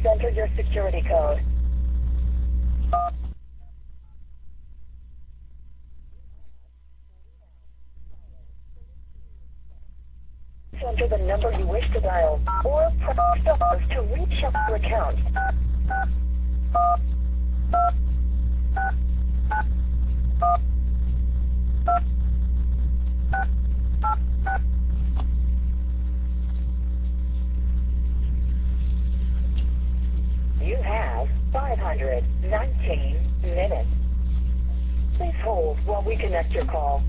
enter your security code. Enter the number you wish to dial, or press star to reach your account. You have 519 minutes. Please hold while we connect your call.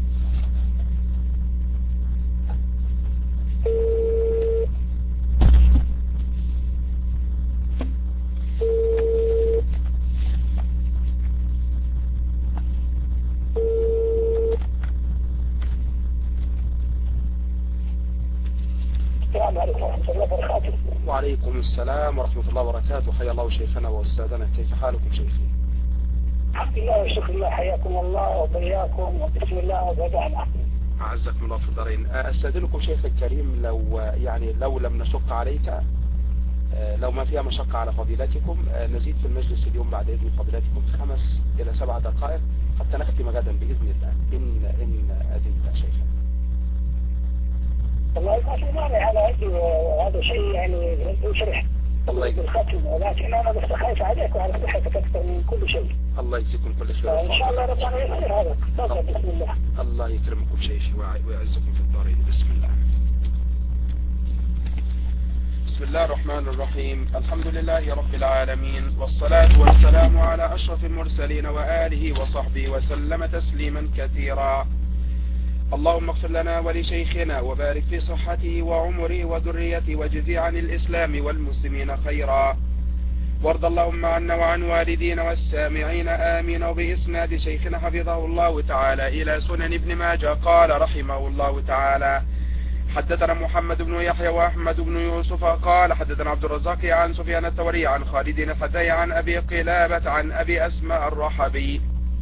وعليكم السلام ورحمة الله وبركاته. حيا الله شيخنا وأستاذنا، كيف حالكم شيخي؟ الحمد لله والشكر لله، حياكم الله وبياكم، وبسم الله وبدأنا. أعزكم الله في الدارين. أستاذنكم شيخ الكريم لو لم نشق عليك، لو ما فيها مشقة على فضيلتكم، نزيد في المجلس اليوم بعد إذن فضيلتكم 5 إلى 7 دقائق حتى نختم غدا بإذن الله إن أذنت شيخا. والله ما في مانع على عندي، هذا شيء يعني يشرح بالختم، ولكن أنا بس خايف عليك وعلى صحتك أكثر من كل شيء. الله يجزيكم كل خير. إن شاء الله ربنا يسر هذا. تفضل. بسم الله. الله يكرمكم شيخي ويعزكم في الدارين. بسم الله. بسم الله الرحمن الرحيم. الحمد لله رب العالمين، والصلاة والسلام على أشرف المرسلين وآله وصحبه وسلم تسليما كثيرا. اللهم اغفر لنا ولشيخنا وبارك في صحته وعمره وذريته، واجزي عن الإسلام والمسلمين خيرا، وارض اللهم عنا وعن والدينا والسامعين آمين. وبإسناد شيخنا حفظه الله تعالى إلى سنن ابن ماجه قال رحمه الله تعالى: حدثنا محمد بن يحيى وأحمد بن يوسف قال حدثنا عبد الرزاق عن سفيان الثوري عن خالد الحذاء عن أبي قلابة عن أبي أسماء الرحبي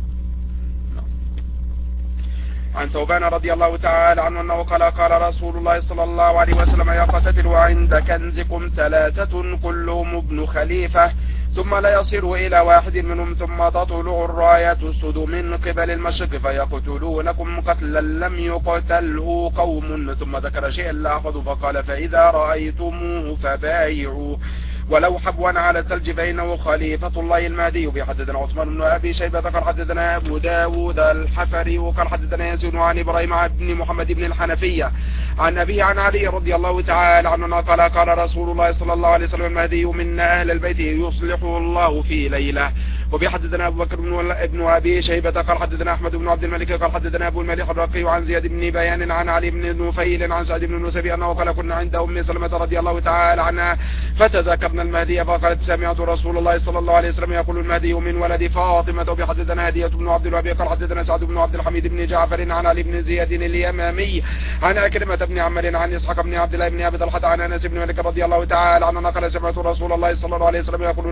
عن ثوبان رضي الله تعالى عنه أنه قال رسول الله صلى الله عليه وسلم: يقتتل عند كنزكم 3 كلهم ابن خليفة، ثم لا يصير إلى واحد منهم، ثم تطلع الراية تسد من قبل المشرق فيقتلونكم قتلا لم يقتله قوم. ثم ذكر شيئا لا أخذ فقال: فإذا رأيتموه فبايعوا ولو حبوا على الثلج فإنه خليفة الله المهدي. بحدثنا عثمان بن أبي شيبة قال حدثنا أبو داود الحفري وقال حدثنا يزيد عن إبراهيم بن محمد بن الحنفية عن أبي عن علي رضي الله تعالى عنه قال رسول الله صلى الله عليه وسلم: المهدي منا أهل البيت يصلحه الله في ليلة. وبحدثنا أبو بكر بن أبي شيبة قال حدثنا أحمد بن عبد الملك قال حدثنا أبو الملك الرقي عن زياد بن بيان عن علي بن نفيل عن سعد بن نسبي أنه قال: كنا عند أم سلمة رضي الله تعالى عنها فتذكرنا المهدي فقالت: سمعت رسول الله صلى الله عليه وسلم يقول: المهدي من ولد فاطمة. وبحدثنا هدية بن عبد الوهاب قال حدثنا سعد بن عبد الحميد بن جعفر عن علي بن زياد اليمامي عن أكرمة بن عمرو عن إسحاق بن عبد الله بن أبي طلحة عن أنس بن مالك رضي الله تعالى عنه قال: سمعت رسول الله صلى الله عليه وسلم يقول: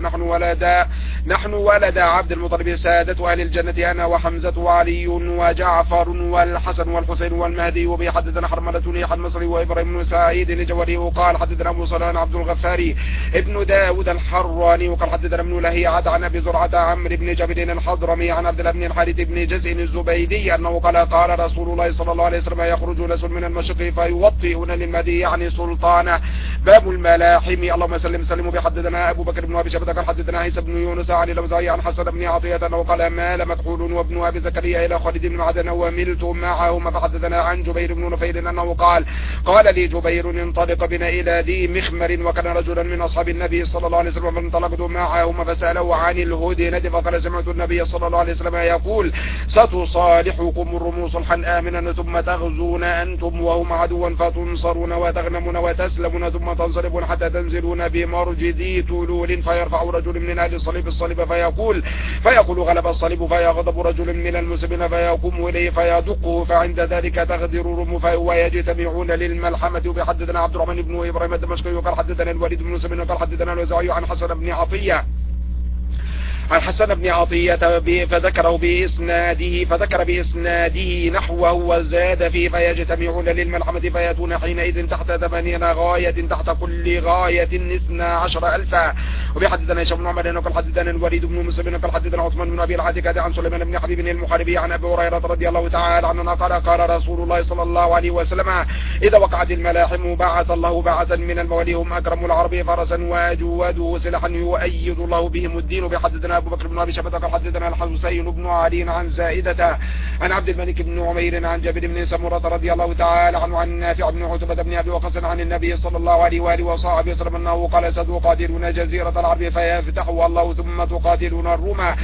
نحن ولد عبد المطلب سادة أهل الجنة، أنا وحمزة وعلي وجعفر والحسن والحسين والمهدي. وبحدثنا حرملة نيح المصري وإبراهيم بن سعيد الجوري وقال حدثنا أبو صلان عبد الغفاري ابن داود الحراني وقال حدثنا ابن لهيعة عن أبي زرعة عمرو بن جابر الحضرمي عن عبد الله بن الحارث بن جزء الزبيدي أنه قال رسول الله صلى الله عليه وسلم: يخرج ناس من المشرق فيوطئون للمهدي يعني سلطانه. باب الملاحم. اللهم سلم. بحدثنا أبو بكر بن أبي شيبة قال حدثنا عيسى بن يونس عن الأوزاعي عن حسن بن عطية أنه قال: مال مكحول وابن أبي زكريا إلى خالد بن معدن وملت معهما. فحدثنا عن جبير بن نفيل أنه قال لي جبير: انطلق بنا إلى ذي مخمر، وكان رجلا من أصحاب النبي صلى الله عليه وسلم، فانطلقت معهما فسأله عن الهدنة فقال: سمعت النبي صلى الله عليه وسلم يقول: ستصالحكم الروم صلحا آمنا، ثم تغزون أنتم وهم عدوا فتنصرون وتغنمون وتسلمون، ثم تنصرفون حتى تنزلون بمرج ذي تلول، فيرفع رجل من أهل الصليب فيقول غلب الصليب، فيغضب رجل من المسلمين فيقوم إليه فيدقه، فعند ذلك تغدر الروم ويجتمعون للملحمة. وبحدثنا عبد الرحمن بن إبراهيم الدمشقي وقال حدثنا الوليد بن مسلم وقال حدثنا الوزاعي عن حسن بن عطية فذكر بإسناده نحوه وزاد فيه: فيجتمعون للملحمة فيأتون حينئذ تحت 8 غاية، تحت كل غاية 12,000. وبحدثنا هشام بن عمر قال حدثنا الوليد بن مسلم قال حدثنا عثمان بن ابي العتكة عن سليمان بن حبيب المحاربي عن ابي هريرة رضي الله تعالى عنه قال رسول الله صلى الله عليه وسلم اذا وقعت الملاحم بعث الله بعثا من الموالي هم اكرم العرب فرسا واجوده سلاحا يؤيد الله بهم الدين. بحدثنا ابو بكر بن ابي شيبة قال حدثنا الحسين بن علي عن زائدة عن عبد الملك بن عمير عن جابر بن سمرة رضي الله تعالى عنه عن نافع بن عتبة بن ابي وقاص عن النبي صلى الله عليه واله وصحبه وسلم انه قال ستقاتلون جزيرة العرب فيفتحها الله ثم تقاتلون الروم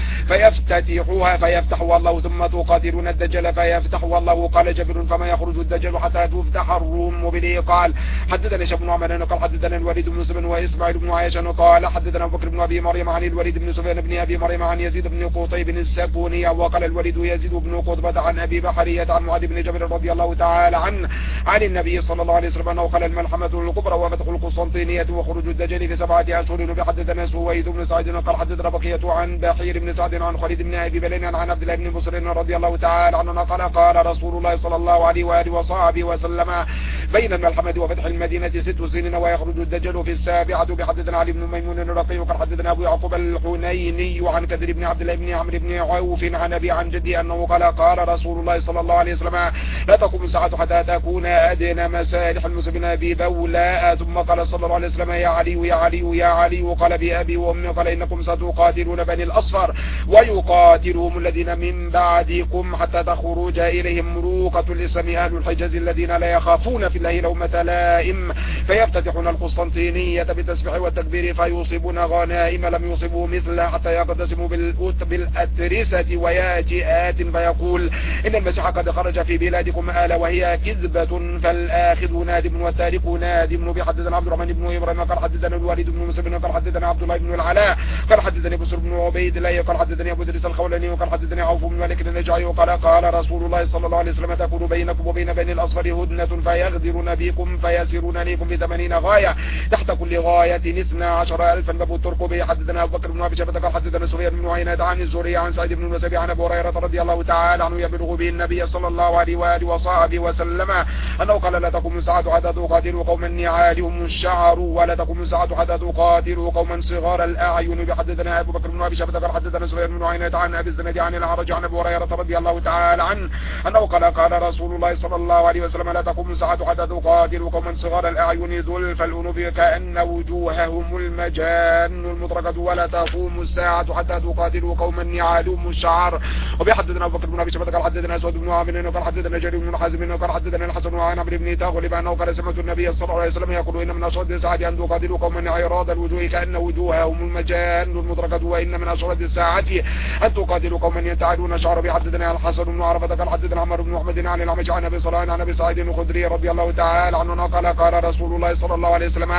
فيفتحها الله ثم تقاتلون الدجل فيفتحها الله. قال جابر فما يخرج الدجل حتى تفتح الروم به. قال حدثنا هشام بن عمر قال حدثنا الوليد بن مسلم واسماعيل بن عياش قال حدثنا ابو بكر بن ابي مريم عن الوليد بن سفيان بن ابي مريم عن يزيد بن قطيب السكوني وقال الوليد يزيد بن قطبة عن ابي بحرية عن معاذ بن جبل رضي الله تعالى عن النبي صلى الله عليه وسلم انه قال الملحمة الكبرى وفتح القسطنطينية وخروج الدجل في 7 أشهر. بحدثنا سويد بن سعيد قال حدثنا بقية عن بحير بن سعد عن خالد بن ابي بلين عن عبد الله بن بصر رضي الله تعالى عنه قال رسول الله صلى الله عليه واله وصحبه وسلم بين الملحمة وفتح المدينة 6 سنين ويخرج الدجل في 7. بحدثنا علي بن ميمون الرقي قال حدثنا ابو يعقوب الحنيني عن كثير بن عبد الله بن عمرو بن عوف عن ابي عن جدي انه قال رسول الله صلى الله عليه وسلم لا تقوم الساعة حتى تكون ادنى مسالح المسلمين ببولاء. ثم قال صلى الله عليه وسلم يا علي يا علي يا علي قال بأبي وأمي قال إنكم ستقاتلون بني الأصفر ويقاتلهم الذين من بعدكم حتى تخرج إليهم مروقة الإسلام أهل الحجاز الذين لا يخافون في الله لومة لائم فيفتتحون القسطنطينية بالتسبيح والتكبير فيصيبون غنائم لم يصيبوا مثلها حتى يقتسموا بالأترسة وياتي آت فيقول إن المسيح قد خرج في بلادكم ألا وهي كذبة فالآخذ نادم والتارك نادم. بحدثنا عبد الرحمن بن إبراهيم قال حدثنا الوليد بن مسلم قال حدثنا عبد الله بن العلاء قال حدثني بشر بن عبيد الله قال حدثني ابو ادريس الخولاني وقال حدثني عوف بن مالك النجعي قال رسول الله صلى الله عليه وسلم تكون بينكم وبين بني الاصفر هدنة فيغدرون بكم فيسيرون عليكم ب80 غاية تحت كل غاية 12,000 باب الترك. به حدثنا ابو بكر بن ابي شيبة قال حدثنا سفيان بن عيينة عن الزهري عن سعيد بن المسيب عن ابي هريرة رضي الله تعالى عنه يبلغ به النبي صلى الله عليه واله وصحبه وسلم انه قال لا تقوم الساعة حتى تقاتلوا قوما نعالهم الشعر ولا تقوم الساعة حتى تقاتلوا قوما صغار الاعين. بحدثنا ابو بكر بن ابي شيبة قال حدثنا سفيان بن عيينة عن ابي الزناد عن الأعرج عن ابي هريرة رضي الله تعالى عنه انه قال رسول الله صلى الله عليه وسلم لا تقوم الساعة حتى تقاتلوا قوما صغار الاعين ذلف الانوف كأن وجوههم المجان المطرقة ولا تقوم الساعة حتى تقاتلوا قوما نعالهم الشعر. وبحدثنا ابو بكر بن ابي شيبة قال حدثنا اسود بن عامر قال حدثنا جرير بن حازم قال حدثنا الحسن عن عمرو بن تغلب انه قال سمعت النبي صلى الله عليه وسلم يقول ان من اشد الساعة ان تقاتلوا قوما عراض الوجوه كأن وجوههم المجان المطرقة وان من اشد الساعة ان تقاتلوا قوما ينتعلون شعر. بحدثنا الحسن بن عرفة قال حدثنا عمر بن محمد عن الأعمش عن ابي صالح عن ابي سعيد الخدري رضي الله تعالى عنه قال رسول الله صلى الله عليه وسلم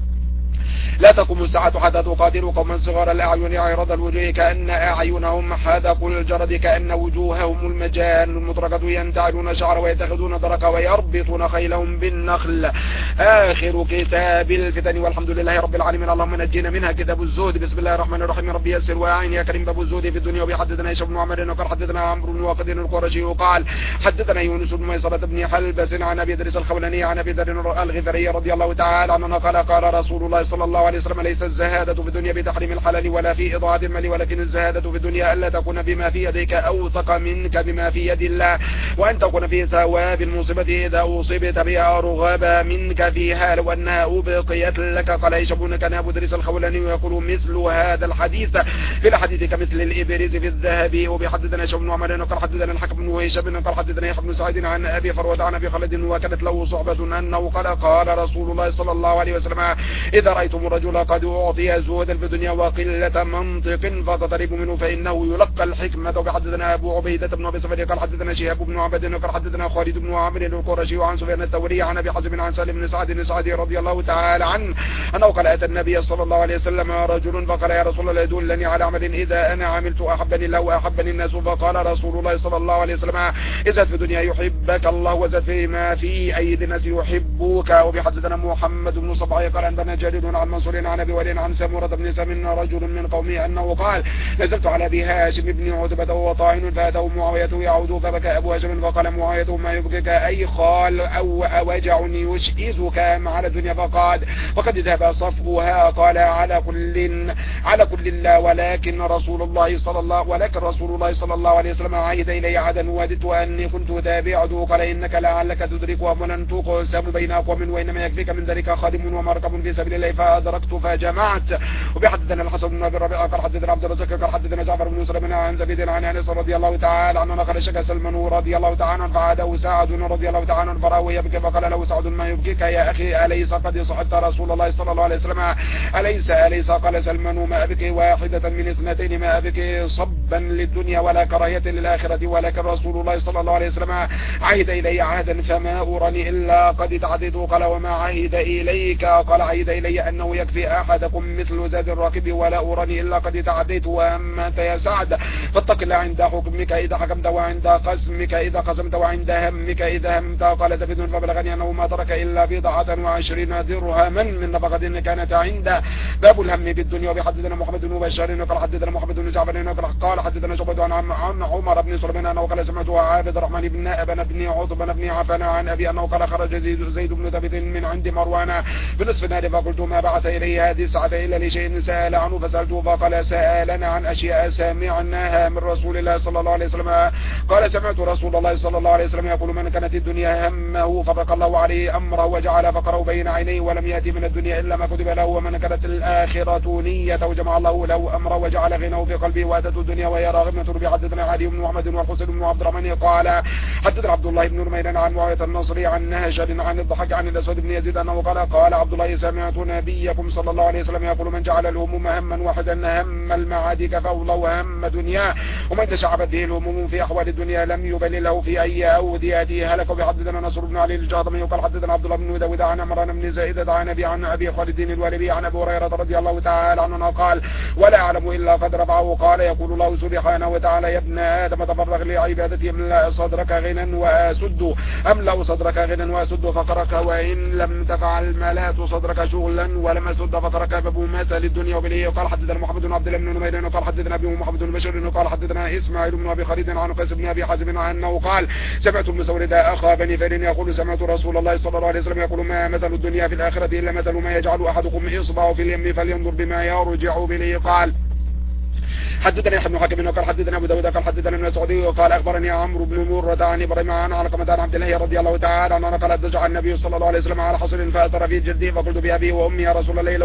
لا تقوم الساعة حتى تقاتلوا قوما صغار الأعين عرض الوجوه كأن أعينهم حدق الجرد كأن وجوههم المجان المطرقة ينتعلون شعر ويتخذون درقا ويربطون خيلهم بالنخل. آخر كتاب الفتن والحمد لله رب العالمين. اللهم نجينا منها. كتاب الزهد. بسم الله الرحمن الرحيم. ربي يسر وأعين يا كريم. باب الزهد في الدنيا. وبحدثنا هشام بن عمر قال حدثنا عمرو بن واقد القرشي قال حدثنا يونس بن ميسرة بن حلبس عن ابي ادريس الخولاني عن ابي ذر الغفاري رضي الله تعالى عنه قال رسول الله صلى الله عليه وسلم ليس الزهادة في الدنيا بتحريم الحلال ولا في إضاعة المال ولكن الزهادة في الدنيا ألا تكون بما في يديك أوثق منك بما في يد الله وأن تكون في ثواب المصيبة إذا أصبت بها رغب منك فيها لو أنها أبقيت لك. قال هشام كان أبو ادريس الخولاني يقول مثل هذا الحديث في الحديث كمثل الإبريز في الذهب. وبحدثنا هشام بن عمر قال حدثنا الحكم بن هشام قال حدثنا يحيى بن سعيد عن أبي فروة عن أبي خالد وكانت له صحبة أنه قال رسول الله صلى الله عليه وسلم إذا رأيتم الرجل قد أعطي زهدا في الدنيا وقلة منطق فتضربوا منه فإنه يلقى الحكمة. وحدثنا أبو عبيدة بن أبي صفر قال حدثنا شهاب بن عبد قال حدثنا خالد بن عمرو القرشي عن سفيان الثوري عن أبي حازم عن سالم بن سعد السعدي رضي الله تعالى عنه أنه قال أتى النبي صلى الله عليه وسلم رجل فقال يا رسول الله دلني على عمل إذا أنا عملت أحبني الله وأحبني الناس. فقال رسول الله صلى الله عليه وسلم إذا في الدنيا يحبك الله وزاد فيما في أيدي الناس يحبوك. وبحدثنا محمد بن صباح قال عندنا جرير عن منصور عن ابي وليد عن سمورة بن سم رجل من قومه انه قال نزلت على ابي هاشم بن عتبة وهو طاعن فاتاه معاوية يعود فبكى ابو هاشم فقال معاوية ما يبكيك اي قال او وجع يشئزك على الدنيا فقد ذهب صفوها قال على كل لا ولكن رسول الله صلى الله عليه وسلم عهد الي عهدا وددت اني كنت تابعته قال انك لعلك تدرك ولن تقسم بين اقوام وانما يكفيك من ذلك خادم ومركب في سبيل الله فادركت فجمعت. وبحدثنا الحسن بن ابي الربيع قال حدثنا عبد الرزاق قال حدثنا جعفر بن سليمان عن زبيد عن انس رضي الله تعالى عنه قال شكى سلمان رضي الله تعالى عنه فعاده سعد رضي الله تعالى عنه فراه يبكي فقال له سعد ما يبكيك يا اخي اليس قد صحبت رسول الله صلى الله عليه وسلم اليس قال سلمان ما ابكي واحدة من اثنتين ما ابكي صبا للدنيا ولا كراهية للآخرة ولكن رسول الله صلى الله عليه وسلم عهد إلي عهدا فما أرني إلا قد تعديت. قال وما عهد إليك قال عهد إلي أنه يكفي أحدكم مثل زاد الراكب ولا أرني إلا قد تعديت. وأما أنت يا سعد فاتق الله عند حكمك إذا حكمت وعند قسمك إذا قسمت وعند همك إذا همت. قال زبيد فبلغني أنه ما ترك إلا 27 درهما من نفقة كانت عنده. باب الهم بالدنيا. وبحدثنا محمد بن بشار قال حدثنا محمد بن جعفر قال حدثنا شعبة عن عمر بن سليمان انه قال سمعته عابد الرحمن بن ابن بن عثمان بن عفان عن ابي انه قال خرج زيد بن ثابت من عند مروان بنصف النار فقلت ما بعث اليه هذه الساعه الا لشيء سال عنه فسالته فقال سالنا عن اشياء سمعناها من رسول الله صلى الله عليه وسلم. قال سمعت رسول الله صلى الله عليه وسلم يقول من كانت الدنيا همه فرق الله عليه امره وجعل فقره بين عينيه ولم ياتي من الدنيا الا ما كتب له. ومن كانت الاخره نيته وجمع الله له امره وجعل غناه في قلبه واتته الدنيا وهي راغبة. بحدثنا علي بن محمد والحسين بن عبد الرحمن قال حدثنا عبد الله بن نمير عن معاوية النصري عن نهشل عن الضحك عن الاسود بن يزيد انه قال عبد الله سمعت نبيكم صلى الله عليه وسلم يقول من جعل الهموم هما واحدا هم المعاد كفاه له هم دنيا ومن تشعبت به الهموم في احوال الدنيا لم يبل له في اي اوديته هلك. بحدثنا نصر بن علي الجهضمي قال حدثنا عبد الله بن داود عن عمران بن زائدة عن ابي خالد الوالبي عن ابي هريرة رضي الله تعالى عنه قال ولا اعلم الا قد رفعه قال يقول الله سبحانه وتعالى يا ابن آدم تفرغ لعبادتي املأ صدرك غنى وأسد فقرك وإن لم تفعل ملأت صدرك شغلا ولم أسد فقرك بمثل الدنيا وبليه. قال حدثنا محمد بن عبد الله بن نمير قال حدثنا أبي محمد بن بشير قال حدثنا إسماعيل بن أبي خالد عن قيس بن أبي حازم أنه قال سمعت المسورد أخا بني فيل يقول سمعت رسول الله صلى الله عليه وسلم يقول ما مثل الدنيا في الآخرة إلا مثل ما يجعل أحدكم إصبعه في اليم فلينظر بما يرجع بليه. قال حدثنا ابن حكيم قال حدثنا ابو داود قال حدثنا ابن مسعود وقال اخبرني عمرو بن مرة عن ابراهيم عن علقمة عن عبد الله رضي الله تعالى عنه قال دجع النبي صلى الله عليه وسلم على حصر فاثر في جلده فقلت بابي وامي يا رسول الله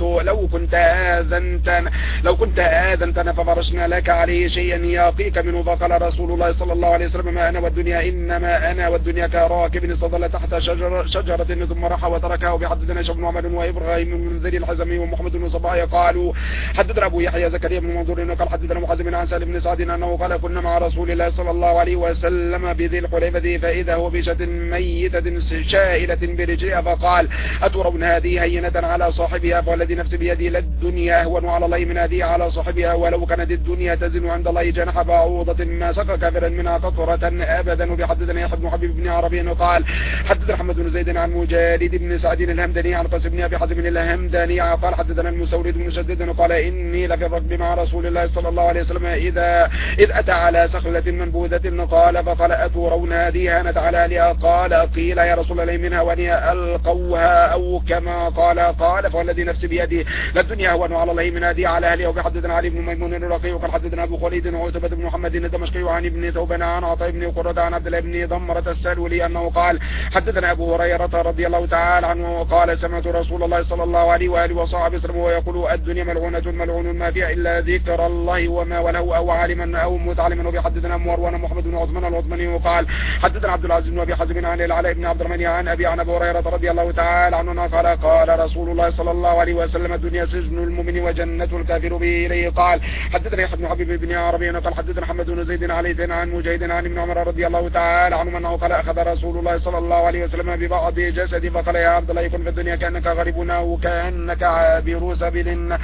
لو كنت اذنتنا ففرشنا لك عليه شيئا يقيك منه. فقال رسول الله صلى الله عليه وسلم ما انا والدنيا انما انا والدنيا كراكب استظل تحت شجرة ثم راح وتركها. وبحدثنا شيخ بن عمر وابراهيم بن منذر الحزمي ومحمد بن صباح قالوا حدثنا ابو يحيى زكريا بن منظور قال حدثنا محزم عن سالم بن سعد انه قال كنا مع رسول الله صلى الله عليه وسلم بذي الحليفة فاذا هو بشة ميتة شائلة برجلها فقال اترون هذه هينة على صاحبها فوالذي نفسي بيدي للدنيا اهون على الله من هذه على صاحبها ولو كانت الدنيا تزن عند الله جناح بعوضة ما سقى كافرا منها قطرة ابدا. وبحدثنا يحيى بن حبيب بن عربي قال حدثنا محمد بن زيد عن مجالد بن سعد الهمداني عن قيس بن ابي حازم الهمداني قال حدثنا المسورد بن شدد قال اني لفي الركب مع رسول الله صلى الله عليه وسلم إذ أتى على سخلة منبوذة فقال أترون هذه هانت على أهلها قال قيل يا رسول الله منها وني ألقوها أو كما قال فوالذي نفسي بيده للدنيا هون على الله من هذه على أهلها. وبحدثنا علي بن ميمون الرقي وقال حدثنا أبو خالد عتبة بن محمد الدمشقي عن ابن ثوبان عن عطاء بن قرة عن عبد الله بن ضمرة السلولي أنه قال حدثنا أبو هريرة رضي الله تعالى عنه قال سمعت رسول الله صلى الله عليه وآله وصحبه وسلم ويقول الدنيا ملعونة ملعون ما فيها إلا ذكر الله وما وله أو عالما أو متعلما. وبحدثنا مروان محمد بن عثمان العثماني وقال حدثنا عبد العزيز بن أبي حازم عن العلاء بن عبد الرحمن عن أبي عن أبي هريرة رضي الله تعالى عنه قال رسول الله صلى الله عليه وسلم الدنيا سجن المؤمن وجنة الكافر به إليه. قال حدثنا يحيى بن حبيب بن عربي قال حدثنا محمد بن زيد عليه عن مجاهد عن ابن عمر رضي الله تعالى عنه أنه قال أخذ رسول الله صلى الله عليه وسلم ببعض جسدي فقال يا عبد الله يكن في الدنيا كأنك غريب أو كأنك عابر سبيل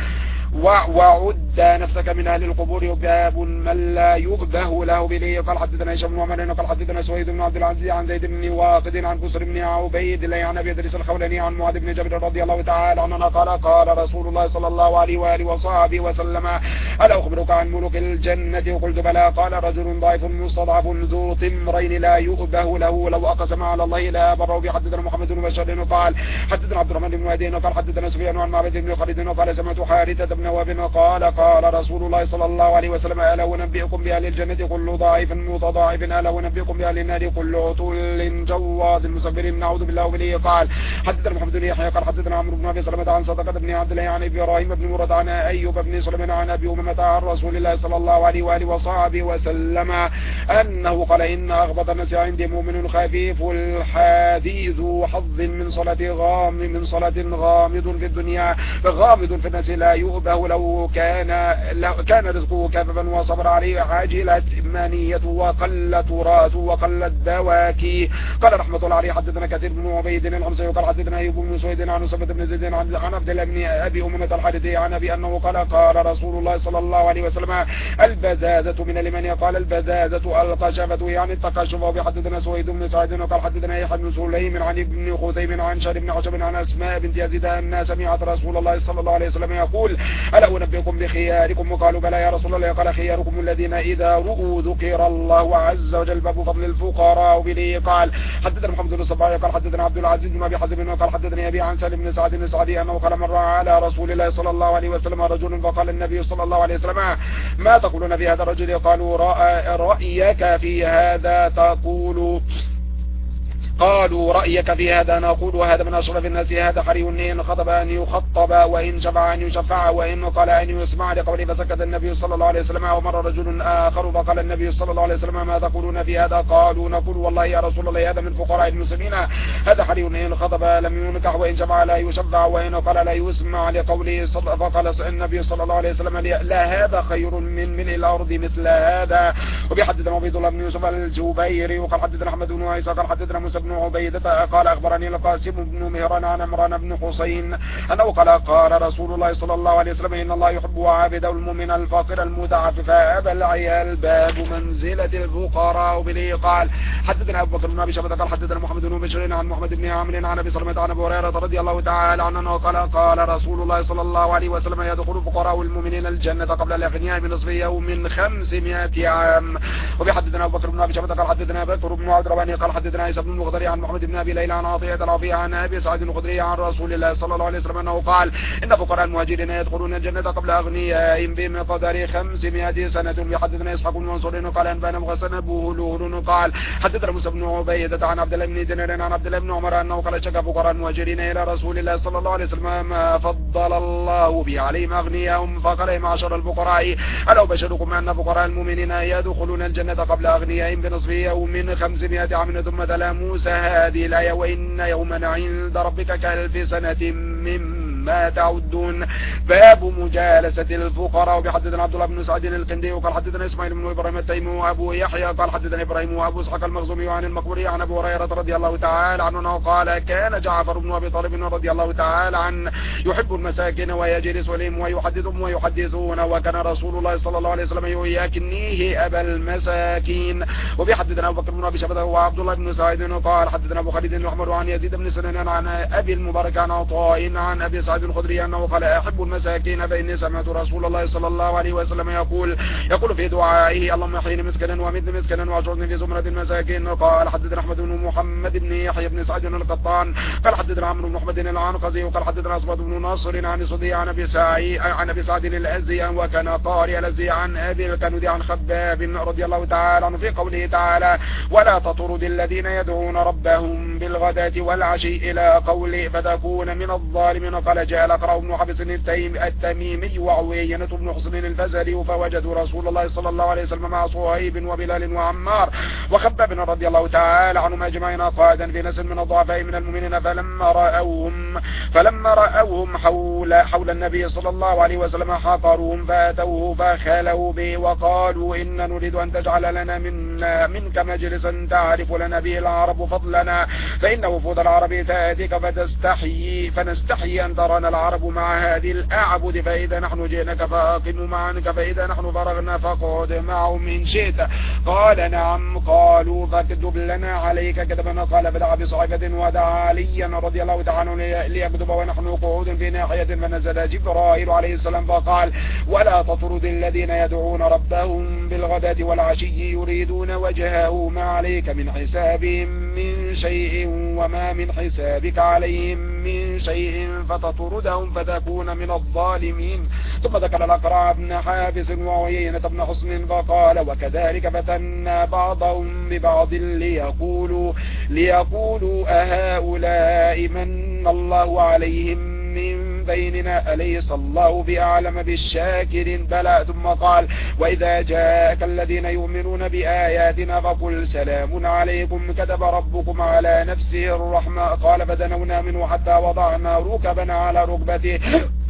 وعد نفسك من أهل القبور. باب من لا يؤبه له بليه. قال حدثنا هشام بن عمر قال حدثنا سويد بن عبد العزيز عن زيد بن واقد عن بسر بن عبيد الله عن أبي إدريس الخولاني عن معاذ بن جبل رضي الله تعالى عنه قال رسول الله صلى الله عليه وآله وصحبه وسلم ألا أخبرك عن ملوك الجنة؟ قلت بلى. قال رجل ضعيف مستضعف ذو طمرين لا يؤبه له لو أقسم على الله لا بره. بحدثنا محمد بن بشار قال حدثنا عبد الرحمن بن مهدي قال حدثنا سفيان عن معبد بن خالد قال سمعت حارثة بن وهب قال رسول الله صلى الله عليه وسلم ألا أنبئكم بأهل الجنة كل ضعيف متضاعف ألا أنبئكم بأهل النار كل عتل جواد مسبر نعوذ بالله وبليه. قال حدثنا محمد بن يحيى قال حدثنا عمرو بن ابي سلمة عن صدقة بن عبد الله عن ابراهيم بن مراد عن ايوب بن سليمان عن ابي امامة عن رسول الله صلى الله عليه واله وصحبه وسلم انه قال ان اغبط الناس عندي مؤمن خفيف الحادي ذو حظ من صلاة غامض في الدنيا غامض في الناس لا يؤبه لو كان رزقه كففا وصبر عليه عاجلت منية وقلت راته وقلت دواكي. قال رحمة الله عليه حدثنا كثير بن عبيد الحمصي قال حدثنا ايوب بن سويد عن سبت بن زيد عن عبد الله بن ابي امامة الحارثي عن ابي انه قال رسول الله صلى الله عليه وسلم البزازة من اليمن. قال البزازة القشفة يعني التقشف. وبحدثنا سويد بن سعيد قال حدثنا يحيى بن سليم عن ابن خثيم عن شر بن حشب عن اسماء بنت يزيد ان سمعت رسول الله صلى الله عليه وسلم يقول الا انبئكم بخياركم؟ قالوا بلى يا رسول الله. قال خياركم الذين اذا رؤوا ذكر الله عز وجل باب فضل الفقراء بلي. قال حدثنا محمد بن الصباح قال حدثنا عبد العزيز بن ابي حازم قال حدثني ابي عن سالم بن سعد السعدي انه قال مر على رسول الله صلى الله عليه وسلم رجل فقال النبي صلى الله عليه وسلم ما تقولون في هذا الرجل؟ قالوا رايك في هذا تقول قالوا رأيك في هذا نقول وهذا من أشرف الناس هذا حري إن خطب أن يخطب وإن شفع أن يشفع وإن قال أن يسمع لقوله. فسكت النبي صلى الله عليه وسلم. ومر رجل آخر فقال النبي صلى الله عليه وسلم ما تقولون في هذا؟ قالوا نقول والله يا رسول الله هذا من فقراء المسلمين هذا حري إن خطب لم ينكح وإن شفع لا يشفع وإن قال لا يسمع لقوله. فقال النبي صلى الله عليه وسلم لا هذا خير من ملء الأرض مثل هذا. وبحدثنا عبيد الله بن يوسف الجبيري وقال حدثنا أحمد بن عيسى قال حدثنا موسى بن عبيدة قال أخبرني القاسم بن مهران عن عمران بن حسين أنه قال رسول الله صلى الله عليه وسلم إن الله يحب عابده المؤمن الفقير المتعفف أبا العيال باب منزلة الفقراء بلي. قال حدثنا أبو بكر بن أبي شيبة قال حدثنا محمد بن بشير عن محمد بن عامر عن أبي سلمة عن أبي هريرة رضي الله تعالى عنه قال رسول الله صلى الله عليه وسلم يدخل فقراء المؤمنين الجنة قبل الأغنياء بنصف يوم من 500 عام. وبحدثنا أبو بكر بن أبي شيبة قال حدثنا بكر بن عبد الرحمن قال حدثنا عيسى بن المغدري عن محمد بن ابي ليلى عن عطية العافية عن ابي سعيد الخدري عن رسول الله صلى الله عليه وسلم انه قال ان فقراء المهاجرين يدخلون الجنة قبل اغنيائهم بمقدار 500 سنة. يحدثنا اسحاق بن منصور قال انبانا مغسل بهلول قال حدثنا موسى بن عبيدة عن عبد الله بن دينار عن عبد الله بن عمر انه قال شكى فقراء المهاجرين الى رسول الله صلى الله عليه وسلم ما فضل الله به عليهم اغنياءهم. فقال يا معشر الفقراء الا ابشركم ان فقراء المؤمنين يدخلون الجنة قبل اغنيائهم بنصف يوم من 500 عام. ثم تلا موسى هذه الآية وإن يوما عند ربك كألف سنة مما تعدون. باب مجالسة الفقراء. وبحدثنا عبد الله بن سعد القندي وقال حدثنا اسماعيل بن ابراهيم التيمي وابو يحيى قال حدثنا ابراهيم وابو اسحاق المخزومي عن المقبوري عن ابو هريرة رضي الله تعالى عنه قال كان جعفر بن ابي طالب رضي الله تعالى عنه يحب المساكين ويجلس اليهم ويحدثهم ويحدثون وكان رسول الله صلى الله عليه وسلم يكنيه ابا المساكين. وبحدثنا ابو بكر بن ابي شيبة وعبد الله بن سعيد قال حدثنا ابو خالد الاحمر عن يزيد بن سنان عن ابي المبارك عن عطاء عن ابي سعيد الخدري انه قال احب المساكين فاني سمعت رسول الله صلى الله عليه وسلم يقول في دعائه اللهم احيني مسكنا وامتني مسكنا واجرني في زمرة المساكين. قال حدثنا احمد بن محمد بن يحيى بن سعد القطان قال حدثنا عمرو بن محمد العنقزي وقال حدثنا اصبغ بن ناصر عن صدي عن ابي سعد الازي وكان قارئ الازي عن ابي الكندي عن خباب رضي الله تعالى عنه في قوله تعالى ولا تطرد الذين يدعون ربهم بالغداة والعشي إلى قوله فتكون من الظالمين. قال جاء الأقرع بن حبس التميمي وعوينة بن حصن الفزري فوجدوا رسول الله صلى الله عليه وسلم مع صهيب وبلال وعمار وخباب رضي الله تعالى عنهم أجمعين قائدا في ناس من الضعفاء من المؤمنين فلما رأوهم حول النبي صلى الله عليه وسلم حقروهم فأتوه فخالوا به وقالوا إن نريد أن تجعل لنا منك مجلسا تعرف لنا به العرب فضلنا فإن وفود العرب تأتيك فنستحيي أن أمرنا العرب مع هذه الأعبد، فإذا نحن جئناك فأقم معك، فإذا نحن فرغنا فقعد معهم إن شئت. قال نعم. قالوا فاكتب لنا عليك كتبنا. قال فدعا بصحيفة ودعا عليا رضي الله تعالى ليكتب ونحن قعود في ناحية، فنزل جبرائيل عليه السلام فقال ولا تطرد الذين يدعون ربهم بالغداة والعشي يريدون وجهه، ما عليك من حسابهم من شيء وما من حسابك عليهم من شيء فتطردهم فتكون من الظالمين. ثم ذكر الأقرع بن حابس وعيينة بن حصن فقال وكذلك فتنا بعضهم ببعض ليقولوا أهؤلاء من الله عليهم من بيننا أليس الله بأعلم بالشاكرين بلى. ثم قال وإذا جاءك الذين يؤمنون بآياتنا فقل سلام عليكم كتب ربكم على نفسه الرحمة. قال فدنونا منه حتى وضعنا ركبنا على ركبته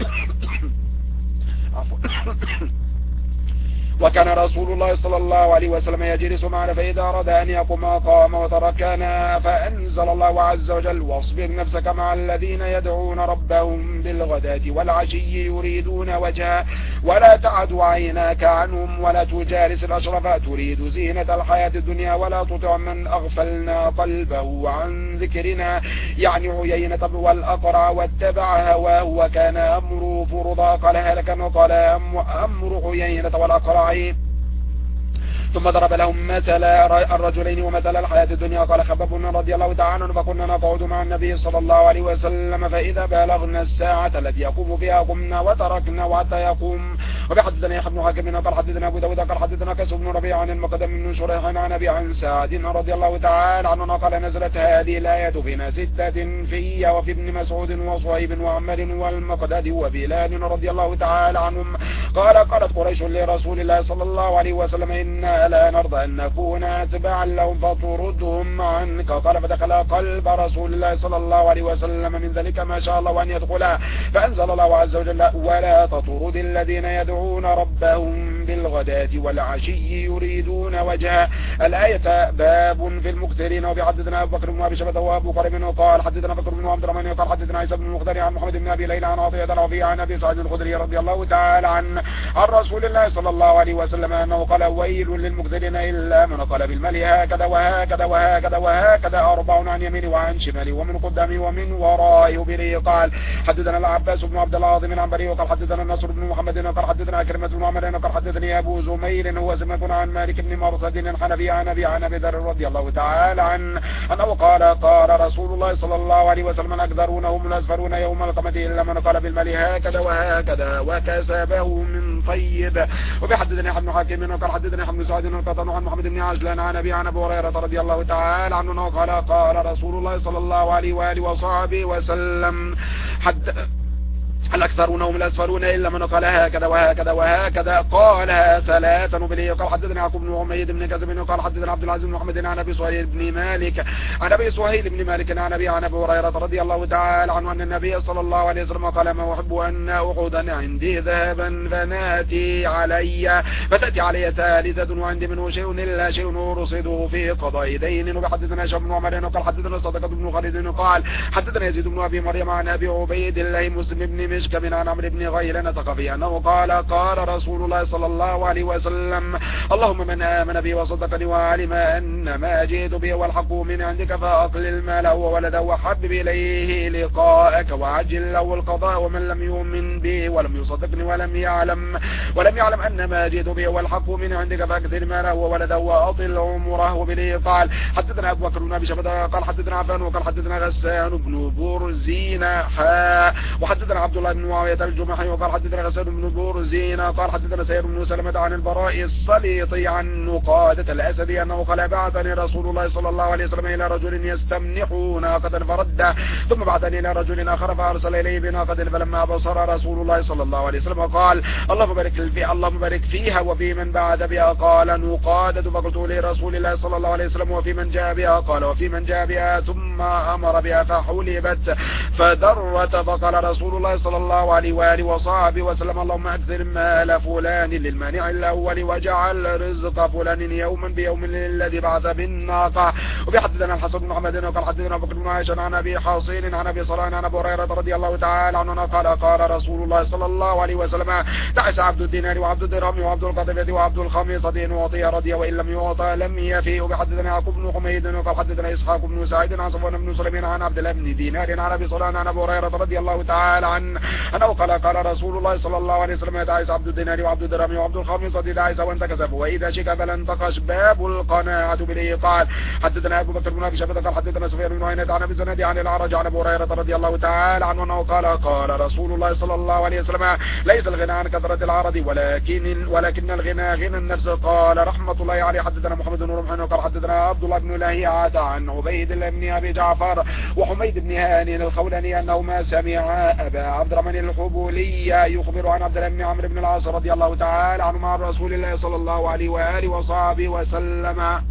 وكان رسول الله صلى الله عليه وسلم يجلس معنا، فإذا أراد أن يقوم قام وتركنا، فأنزل الله عز وجل واصبر نفسك مع الذين يدعون ربهم بالغداة والعشي يريدون وجهه ولا تعد عيناك عنهم ولا تجالس الأشرف تريد زينة الحياة الدنيا ولا تطع من أغفلنا قلبه عن ذكرنا، يعني عيينة والأقرع واتبع هواه وكان أمره فرضا. قال هلك وقال أمر عيينة والأقرع. ثم ضرب لهم مثل الرجلين ومثل الحياة الدنيا. قال خباب رضي الله تعالى عنه فكنا نقعد مع النبي صلى الله عليه وسلم، فإذا بلغنا الساعة التي يقوم فيها قمنا وتركنا وحتى يقوم. وبحدثنا يحيى بن حكيم قال حدثنا أبو داود قال حدثنا كسب بن ربيع عن المقدم بن شريح عن أبي عن سعد رضي الله تعالى عنه قال نزلت هذه الآية فينا 6 في وفي ابن مسعود وصهيب وعمر والمقداد وبلال رضي الله تعالى عنهم. قالت قريش لرسول الله صلى الله عليه وسلم إنا لا نرضى أن نكون أتباعا لهم فتردهم عنك. قال فدخل قلب رسول الله صلى الله عليه وسلم من ذلك ما شاء الله أن يدخل، فأنزل الله عز وجل ولا تطرد الذين يدعون ربهم بالغداة والعشي يريدون وجهه. الآية باب في المكثرين. وبحدثنا أبو بكر بن أبي شيبة وأبو قريب قال حدثنا بكر بن عبد الرحمن قال حدثنا عيسى بن المختار عن محمد بن أبي ليلى عن عطية الرفيع عن أبي سعيد الخدري رضي الله تعالى عن رسول الله صلى الله عليه وسلم أنه قال ويل للمكثرين إلا من قال بالمال هكذا وهكذا وهكذا وهكذا 4 عن يمينه وعن شماله ومن قدامه ومن ورائه به. قال حدثنا العباس بن عبد العظيم العنبري وقال حدثنا النصر بن محمد قال حدثنا كلمة بن عمر قال حدثني أبو زمير هو سمك عن مالك بن مرثد الحنفي عن أبي ذر رضي الله تعالى عنه أنه قال رسول الله صلى الله عليه وسلم الأكثرون هم الأسفلون يوم القيامة إلا من قال بالمال هكذا وهكذا وكسبه من طيب. وبحدثني ابن حكيم قال حدثني ابن سعد قال عن محمد بن عجلان عن أبي هريرة رضي الله تعالى عنه قال رسول الله صلى الله عليه وآله وصحبه وسلم الأكثرون هم الأسفلون إلا من قال هكذا وهكذا وهكذا قالها 3 وبليه. قال حدثنا يعقوب بن عميد بن كذب قال حدثنا عبد العزيز بن محمد عن أبي سهيل بن مالك عن أبي هريرة رضي الله تعالى عنه أن النبي صلى الله عليه وسلم قال ما أحب أن أقعد عندي ذهبا فتأتي علي 3 وعندي منه شيء إلا شيء رصده في قضاء دين. وبحدثنا شاب بن عمر قال حدثنا صدقة بن خالد قال حدثنا يزيد بن أبي مريم عن أبي عبيد الله مسلم بن مشكم عن عمرو بن غيلان ثقفي أنه قال رسول الله صلى الله عليه وسلم اللهم من آمن بي وصدقني وعلم أن ما جئت به والحق من عندك فأقلل ماله وولده وحبب إليه لقاءك وعجل له القضاء. ومن لم يؤمن به ولم يصدقني ولم يعلم أن ما جئت به والحق من عندك فأكثر ماله وولده وأطل عمره. وبه قال حدثنا أبو بكر بن أبي شيبة قال حدثنا عفان وقال حدثنا غسان بن برزين وحدثنا عبد الله بن معاوية الجمحي وقال حدثنا غسان بن برزين قال حدثنا سير بن سلمة عن البراء الصليطي عن نقادة الأسدي أنه قال بعثني رسول الله صلى الله عليه وسلم إلى رجل يستمنح ناقة فرد ثم بعثني إلى رجل آخر فأرسل إليه بناقة فلما بصر رسول الله صلى الله عليه وسلم قال اللهم بارك فيها وفي من بعث بها. قال نقادة فقلت لرسول الله صلى الله عليه وسلم وفي من جاء بها؟ قال وفي من جاء بها ثم أمر بها فحلبت فدرت. فقال رسول الله صلى الله عليه وآله وصحبه وسلم اللهم أكثر مال فلان للمانع الأول وجعل رزق فلان يوما بيوم الذي بعث بالناقة. وبحدثنا الحسن بن محمد وقال حدثنا بكر بن عائشة عن أبي حصين عن أبي صلاح عن أبي هريرة رضي الله تعالى عنه قال رسول الله صلى الله عليه وسلم تعس عبد الدينار وعبد الدرهم وعبد القذفة وعبد الخميصة إن أعطي رضي وإن لم يعطى لم يفي. وبحدثنا يعقوب بن حميد وقال حدثنا إسحاق بن سعيد عن صفوان بن سليمان عن عبد الله بن دينار عن أبي صلاح عن أبي هريرة رضي الله تعالى عنه أنه قال رسول الله صلى الله عليه وسلم تعس عبد الدينار وعبد الدرهم وعبد الخميصة تعس وانتكسب وإذا شك فلانتقش باب القناعة بالإيقال. حدثنا أبو بكر بن أبي شيبة قال حدثنا سفيان بن عيينة عن أبي زناد عن الأعرج عن أبي هريرة رضي الله تعالى عنه أنه قال رسول الله صلى الله عليه وسلم ليس الغنى عن كثرة العرض ولكن الغنى غنى النفس. قال رحمة الله عليه حدثنا محمد بن رمحان وقال حدثنا عبد الله بن لهيعة عن عبيد الله بن أبي جعفر وحميد بن هاني الخولاني أنهما سمع أبا عبد الرحمن الحبولي يخبر عن عبد الله بن عمرو بن العاص رضي الله تعالى عنه مع رسول الله صلى الله عليه وآله وصحبه وسلم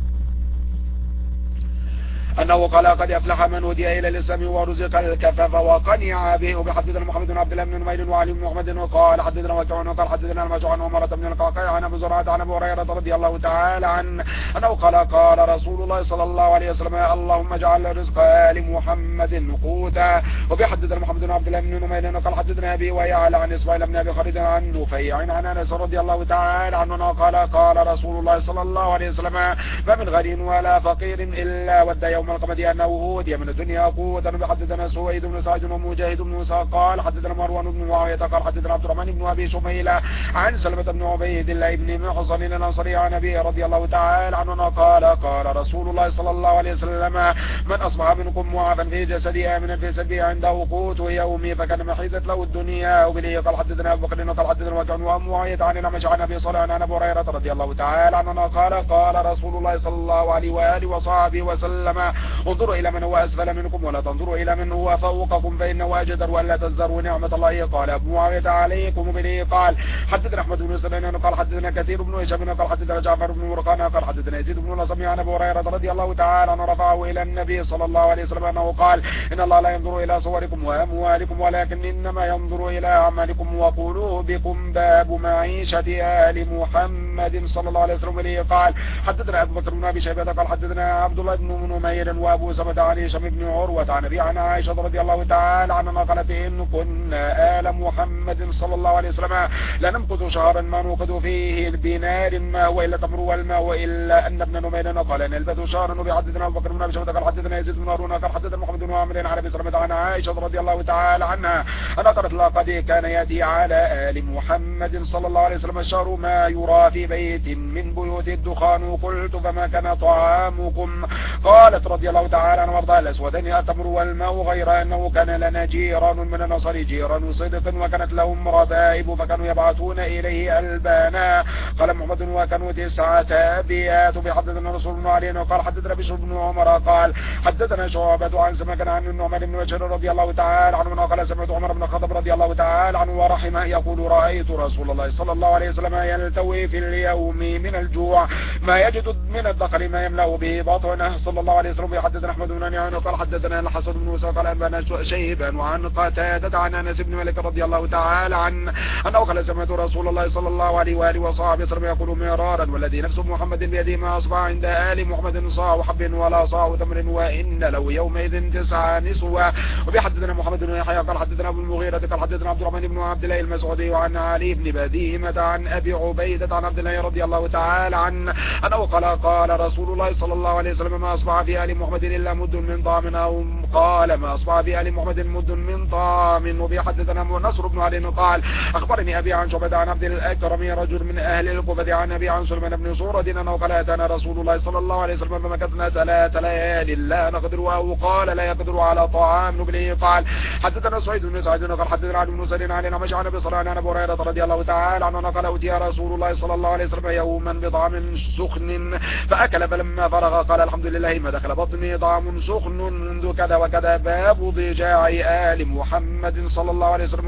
أنه قال قد أفلح من هدي إلى الإسلام ورزق الكفاف وقنع به. وبحدثنا محمد بن عبد الله بن نمير وعلي بن محمد وقال حدثنا وكيع وقال حدثنا المشعر عن عمرة بن القعقاع عن أبي زرعة عن أبي هريرة رضي الله تعالى عنه أنه قال رسول الله صلى الله عليه وسلم اللهم اجعل رزق آل محمد قوتا. وبحدثنا محمد بن عبد الله بن نمير وقال حدثنا أبي ويعلى عن إسماعيل بن أبي خالد عن نفيع عن أنس رضي الله تعالى عنه قال رسول الله صلى الله عليه وسلم ما من غني ولا فقير إلا ود يوم القمة أنه هودي من الدنيا قوة. بحدثنا سويد بن سعد ومجاهد بن موسى قال حدثنا مروان بن معاوية قال حدثنا عبد الرحمن بن أبي شميلة عن سلمة بن عبيد الله بن محصن الأنصاري عن أبي رضي الله تعالى عنه قال رسول الله صلى الله عليه وسلم من أصبح منكم معافا في جسده آمنا في سلبه عنده قوت يومي فكان محيزت له الدنيا. وبليه قال حدثنا أبو بكر قال حدثنا وكان ومعاوية عن الأعمش عن أبي صالح عن أبي هريرة رضي الله تعالى عنه قال رسول الله صلى الله عليه وآله وصحبه وسلم انظروا إلى من هو أسفل منكم ولا تنظروا إلى من هو فوقكم فإنه أجدر ولا تزدروا نعمة الله. قال أبو معاوية عليكم به. قال حدثنا أحمد بن سليمان قال حدثنا كثير بن هشام قال حدثنا جعفر بن مرقان قال حدثنا يزيد بن نصم عن أبي هريرة رضي الله تعالى عنه رفعه إلى النبي صلى الله عليه وسلم أنه قال إن الله لا ينظر إلى صوركم وأموالكم ولكن إنما ينظر إلى أعمالكم وقلوبكم باب معيشة آل محمد صلى الله عليه وسلم به. قال حدثنا أبو بكر بن أبي شيبة قال حدثنا عبد الله بن نمير وأبو سمة عن هشام بن عروة عن أبي عن عائشة رضي الله تعالى عنها قالت إن كنا آل محمد صلى الله عليه وسلم لنمكث شهرا ما نوقد فيه بنار ما هو إلا تمر والماء وإلا أن ابن نمير قال نلبث شهرا. وبحدثنا أبو بكر بن أبي شيبة قال حدثنا يزيد بن هارون قال حدثنا محمد بن عامر عن أبي سلمة عن عائشة رضي الله تعالى عنها أنا قالت لقد كان يأتي على آل محمد صلى الله عليه وسلم الشهر ما يرى في بيت من بيوت الدخان. قلت فما كان طعامكم؟ قالت رضي الله تعالى عنه وارضاه الأسودين التمر والماء غير أنه كان لنا جيران من النصر جيران صدق وكانت لهم ربائب فكانوا يبعثون إليه ألبانا. قال محمد وكانوا 9 أبيات. بحدثنا رسول الله عليه وقال حدثنا بشر بن عمر قال حدثنا شعبة عن سمكن عن النعمان بن بشير رضي الله تعالى عنه قال سمعت عمر بن الخطاب رضي الله تعالى عنه ورحمه يقول رأيت رسول الله صلى الله عليه وسلم يلتوي في اليوم من الجوع ما يجد من الدقل ما يملأ به بطنه صلى الله عليه وسلم. حدثنا أحمد بن نعمان قال حدثنا الحسن بن موسى قال أنبانا شيبان وعن قتادة عن أنس بن مالك رضي الله تعالى عنه أنه قال سمعت رسول الله صلى الله عليه وآله وصحبه وسلم يقول مرارا والذي نفس محمد بيده ما أصبح عند آل محمد صاع حب ولا صاع تمر وإن لو يومئذ 9 نسوة. وبحدثنا محمد بن يحيى قال حدثنا أبو المغيرة قال حدثنا عبد الرحمن بن عبد الله المسعودي وعن علي بن بديهمة عن أبي عبيدة عن عبد الله رضي الله تعالى عنه أنه قال رسول الله صلى الله عليه وسلم ما أصبح في آل محمد إلا مد من طعام أو قال ما أصبح في آل محمد مد من طعام. وبحدثنا نصر بن علي قال أخبرني أبي عن شعبة عن عبد الأكرم رجل من أهل الكوفة عن أبي عن سلمان بن سورة أنه قال أتانا رسول الله صلى الله عليه وسلم فمكثنا 3 ليال لا نقدر أو قال لا يقدر على طعام نبله. قال حدثنا سعيد بن سعيد قال حدثنا علي بن سعيد عن الأعمش عن أبي صالح عن أبي هريرة رضي الله تعالى عنه قال أتي رسول الله صلى الله عليه وسلم يوما بطعام سخن فأكل فلما فرغ قال الحمد لله ما دخل بطني طعام سخن منذ كذا وكذا باب ضجاع آل محمد صلى الله عليه وسلم. قال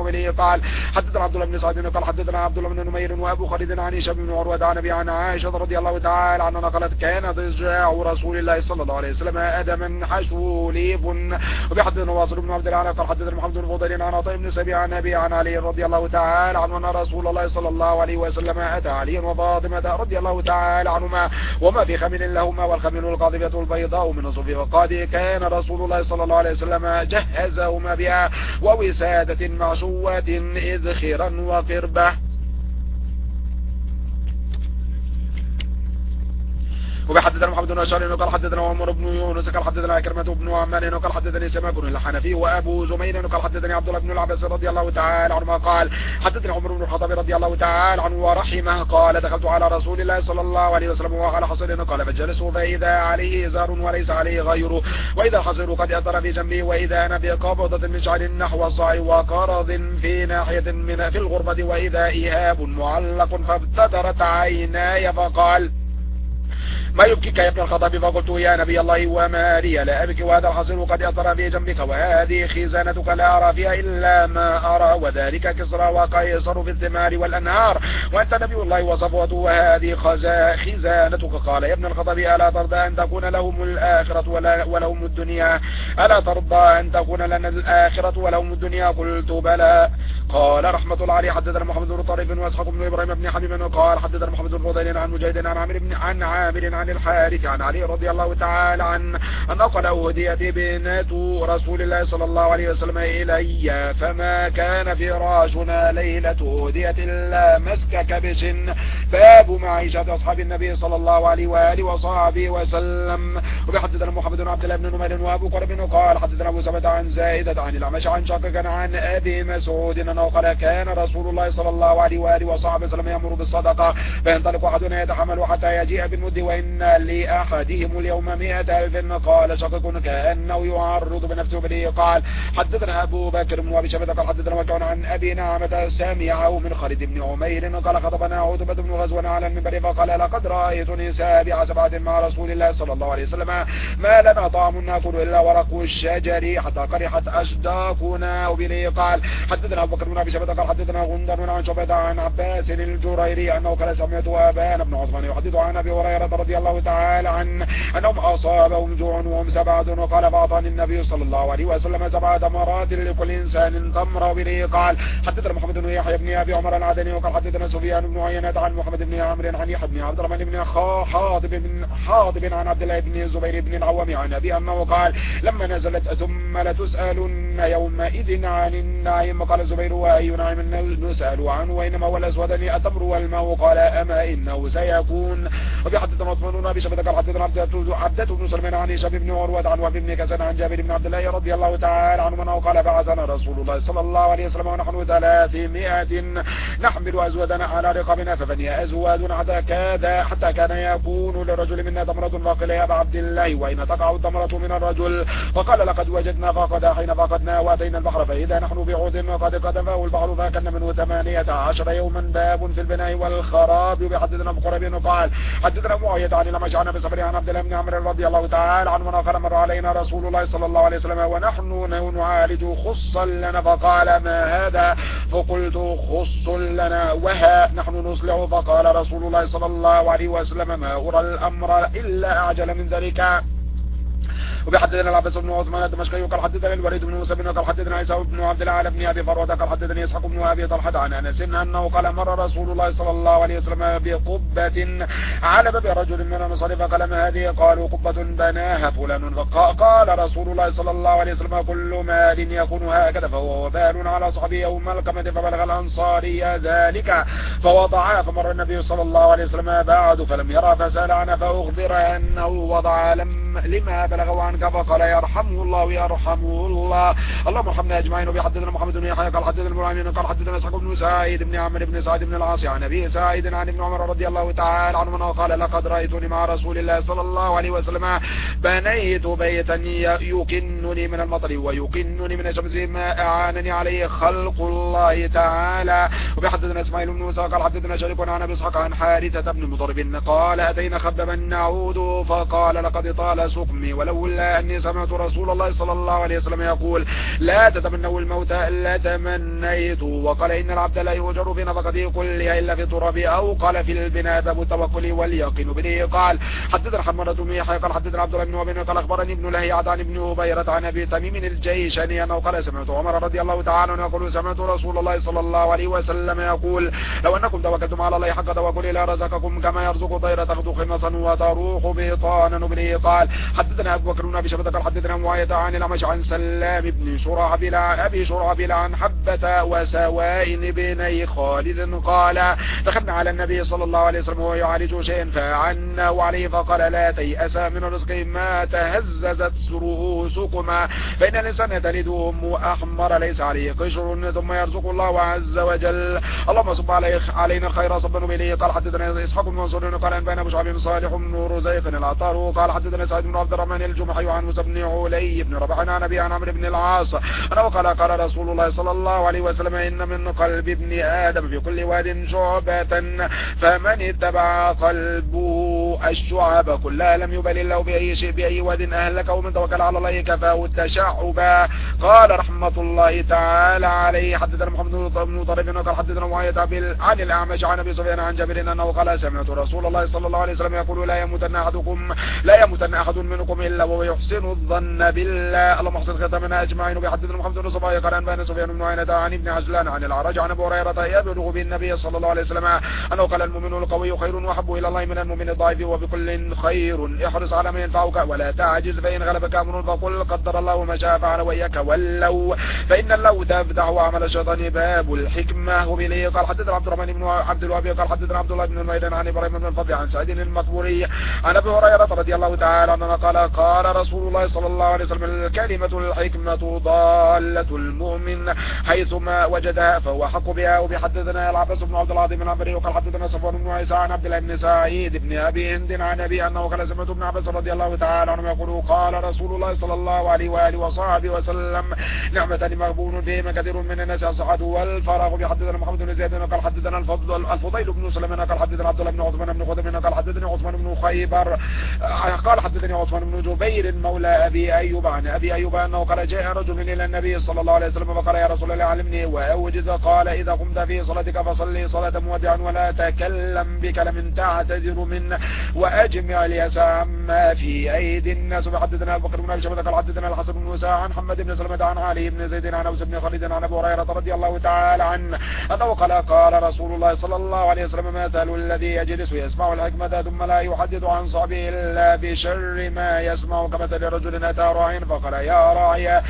قال حدثنا عبد الله بن سعد قال حدثنا عبد الله بن نمير وابو خالد عن هشام بن عروة عن ابي عن عائشة رضي الله تعالى عنها قالت كان ضجاع رسول الله صلى الله عليه وسلم ادما حشو ليف. وبحدثنا واصل بن عبد الله قال حدثنا محمد بن فضيل عن عطاء بن سبيع عن ابي عن علي رضي الله تعالى عنه ان رسول الله صلى الله عليه وسلم اتى عليا وفاطمة رضي الله تعالى عنهما وما في خمل لهما والخمل القاضبة البيضاء من الصوف وقد كان رسول الله صلى الله عليه وسلم جهزهما بها ووسادة معشوة إذخرا وقربة. وبحدثنا محمد بن بشار قال حدثنا عمر بن يونس قال حدثنا كرمة بن عمان قال حدثني سماك الحنفي وابو زمير قال حدثني عبد الله بن العباس رضي الله تعالى عنهما قال حدثني عمر بن الخطاب رضي الله تعالى عنه ورحمه قال دخلت على رسول الله صلى الله عليه وسلم وعلى حصير قال فجلسوا فاذا عليه ازار وليس عليه غيره واذا الحصير قد اثر في جنبه واذا انا بقبضة من شعر نحو الصاع وقرض في ناحية في الغرفة واذا ايهاب معلق فابتدرت عيناي فقال ما يبكيك يا ابن الخطاب فقلت يا نبي الله وما لي لا أبكي وهذا الحصير قد أثر في جنبك وهذه خزانتك لا أرى فيها إلا ما أرى وذلك كسرى وقيصر في الثمار والأنهار وأنت نبي الله وصفوته وهذه خزانتك. قال يا ابن الخطاب ألا ترضى أن تكون لهم الآخرة ولهم الدنيا ألا ترضى أن تكون لنا الآخرة ولهم الدنيا قلت بلى. قال رحمة الله عليه حدثنا محمد بن طريف واسحاق بن إبراهيم بن حبيب قال حدثنا محمد بن فضيل عن مجاهد عن عامر عن الحارث عن علي رضي الله تعالى عنه أنه قال أهديت بنت رسول الله صلى الله عليه وسلم إلي فما كان فراشنا ليلة أهديت إلا مسك كبش. باب معيشة أصحاب النبي صلى الله عليه وآله وصحبه وسلم. وبحدثنا محمد بن عبد الله بن نمير وأبو قرب قال حدثنا أبو سبت عن زائدة عن الأعمش عن شقيق عن أبي مسعود أنه قال كان رسول الله صلى الله عليه وآله وصحبه وسلم يأمر بالصدقة فينطلق أحدنا يتحمل حتى يجيء بالمد وإن لأحدهم اليوم 100,000. قال شقيق كأنه يعرض بنفسه به. قال حدثنا أبو بكر بن أبي شيبة قال حدثنا وكان عن أبي نعمة سمعه من خالد بن عمير قال خطبنا عتبة بن غزوان على المنبر فقال لقد رأيتني سابع سبعة مع رسول الله صلى الله عليه وسلم ما لنا طعام نأكل إلا ورق الشجر حتى قرحت أشداقنا وبلي. قال حدثنا أبو بكر بن أبي شيبة قال حدثنا غندر عن شعبة عن عباس الجريري أنه قال سمعت أبان بن عثمان يحدث عن أبي هريرة رضي الله تعالى عنه أنهم أصابهم جوع وهم 7 وقال فأعطاني النبي صلى الله عليه وسلم 7 تمرات لكل إنسان تمر به. قال حدثنا محمد بن يحيى بن أبي عمر العدني وقال حدثنا سفيان بن عيينة عن محمد بن عمرو عن يحيى بن عبد الرحمن بن حاطب عن عبد الله بن الزبير بن العوام عن أبي أنه قال لما نزلت ثم لتسألن يومئذ عن النعيم. قال الزبير وأي نعيم نسأل عنه وإنما هو الأسودان التمر والماء. قال أما إنه سيكون. وبحدثنا عثمان بن شبه قال حدثنا عبدة بن سلمان عن هشام بن عروة عن وهب بن كسان عن جابر بن عبد الله رضي الله تعالى عنه قال بعثنا رسول الله صلى الله عليه وسلم ونحن 300 نحمل أزودنا على رقابنا ففني أزواد حتى كان يكون لرجل منا تمرة فقال يا أبا عبد الله وإن تقع التمرة من الرجل فقال لقد وجدنا فقد حين فقدنا واتينا البحر فإذا نحن بعود وقد قدفه البحر فكان منه 18 يوما باب في البناء والخراب. وبحدثنا أبو قريب قال حدثنا معاوية عن الأعمش عن أبي صبري عن عبد الله بن عمرو رضي الله تعالى عنه قال مر علينا رسول الله صلى الله عليه وسلم ونحن نعالج خصا لنا فقال ما هذا فقلت خص لنا وها نحن نصلح فقال رسول الله صلى الله عليه وسلم ما أرى الأمر إلا أعجل من ذلك. وبحدثنا العباس بن عثمان الدمشقي قال حدثنا الوليد بن موسى قال حدثنا عيسى بن عبد الله بن ابي فروه قال حدثني اسحاق بن ابي طلحه عن انس انه قال مر رسول الله صلى الله عليه وسلم بقبه على باب رجل من الانصار فقال ما هذه؟ قالوا قبه بناها فلان. فقال رسول الله صلى الله عليه وسلم كل مال يكون هكذا فهو وبال على صحبه يوم القيامه. فبلغ الانصاري ذلك فوضعها فمر النبي صلى الله عليه وسلم بعد فلم يرى فسال عنه فاخبر انه وضع لما بلغوا عنك فقال يرحمه الله يرحمه الله اللهم ارحمنا اجمعين. وبحدثنا محمد بن يحيى قال حدثنا المعين قال حدثنا اسحاق بن سعيد بن عمرو بن سعد بن العاص عن ابي سعيد عن ابن عمر رضي الله تعالى عنهما قال لقد رايتني مع رسول الله صلى الله عليه وسلم بنيت بيتا يكنني من المطر ويكنني من الشمس ما اعانني عليه خلق الله تعالى. وبحدثنا اسماعيل بن موسى قال حدثنا شريك عن ابي اسحاق عن حارثة بن مضرب قال اتينا خببا نعود فقال لقد طال قال سقمي، ولولا أني سمعت رسول الله صلى الله عليه وسلم يقول لا تتمنوا الموت إلا تمنيت. وقال إن العبد لا يؤجر في نفقته كلها إلا في التراب، أو قال في البناء باب التوكل واليقين به. قال حدثنا حمرة بن يحيى قال حدثنا عبد الله بن وهب قال أخبرني ابن لهيعة عن ابن هبيرة عن أبي تميم الجيشني أنه قال سمعت عمر رضي الله تعالى عنه يقول سمعت رسول الله صلى الله عليه وسلم يقول لو أنكم توكلتم على الله حق توكله لرزقكم كما يرزق طير تغدو خمصا وتروح بطانا به. قال حدثنا أبو بكر بن أبي شيبة قال حدثنا معاوية عن الأعمش عن سلام بن شرحبيل أبي شرحبيل عن حبة وسوائن بن خالد قال دخلنا على النبي صلى الله عليه وسلم وهو يعالج شيئا فعناه عليه فقال لا تيأس من الرزق ما تهززت رؤوسكما فإن الإنسان تلده أمه أحمر ليس عليه قشر ثم يرزق الله عز وجل. اللهم صب علينا الخير صبا بليه. قال حدثنا إسحاق بن منصور قال أنبأنا أبو شعيب صالح بن رزيق العطار قال حدثنا سعيد بن عبد الرحمن الجمحي عن موسى بن علي بن رباح عن أبي عن عمرو بن العاص أنه قال رسول الله صلى الله عليه وسلم إن من قلب ابن آدم في كل واد شعبة فمن اتبع قلبه الشعب كلها لم يبل الله بأي واد أهلك ومن توكل على الله كفاه التشعبا. قال رحمة الله تعالى عليه حدثنا محمد بن طريف قال حدثنا معاوية عن الأعمش عن أبي سفيان عن جابر أنه قال سمعت رسول الله صلى الله عليه وسلم يقول لا يموتن أحد منكم إلا وهو يحسن الظن بالله. اللهم احسن ختامنا أجمعين. بحدثنا محمد بن صباح قال أنبأنا سفيان بن عيينة عن ابن عجلان عن الأعرج عن أبي هريرة يبلغ بالنبي صلى الله عليه وسلم أنه قال المؤمن القوي خير وأحب إلى الله من المؤمن الضعيف وبكل خير احرص على ما ينفعك ولا تعجز فإن غلبك أمر فقل قدر الله وما شاء فعل وإياك واللو فإن اللو تفتح عمل الشيطان باب الحكمة. وبليه قال حدثنا عبد الرحمن بن عبد الوهاب قال حدثنا عبد الله بن الميدان عن إبراهيم بن الفضل عن سعيد المقبوري عن أبي هريرة رضي الله تعالى عنه قال رسول الله صلى الله عليه وسلم الكلمة الحكمة ضالة المؤمن حيثما وجدها فهو حق بها. وبحدثنا العباس بن عبد العظيم العنبري وقال حدثنا صفوان بن عيسى عن عبد الله بن سعيد بن أبي هند عن أبي أنه قال سمعت ابن عباس رضي الله تعالى عنه يقول قال رسول الله صلى الله عليه وآله وصحبه وسلم نعمة مغبون فيهما كثير من الناس الصحة والفراغ. بحدثنا محمد بن زيد قال حدثنا الفضيل بن سليمان قال حدثنا عبد الله بن عثمان بن خدم قال حدثني عثمان بن خيبر قال حدثني عثمان بن جبير مولى أبي أيوب عن أبي أيوب أنه قال جاء رجل إلى النبي صلى الله عليه وسلم فقال يا رسول الله علمني وأوجز. قال إذا قمت في صلاتك فصلي صلاة مودعا ولا تكلم بكلام تعتذر منه وأجمع اليسع ما في أيدي الناس. وحدثنا أبو بكر بن أبي شيبة قال حدثنا الحسن بن موسى عن محمد بن سلمة عن علي بن زيد عن أوس بن خالد عن أبي هريرة رضي الله تعالى عنه أنه قال رسول الله صلى الله عليه وسلم مثل الذي يجلس يسمع الحكمة ثم لا يحدث عن صحبه إلا بشر ما يسمع كمثل رجل أتى راعي فقال يا راعي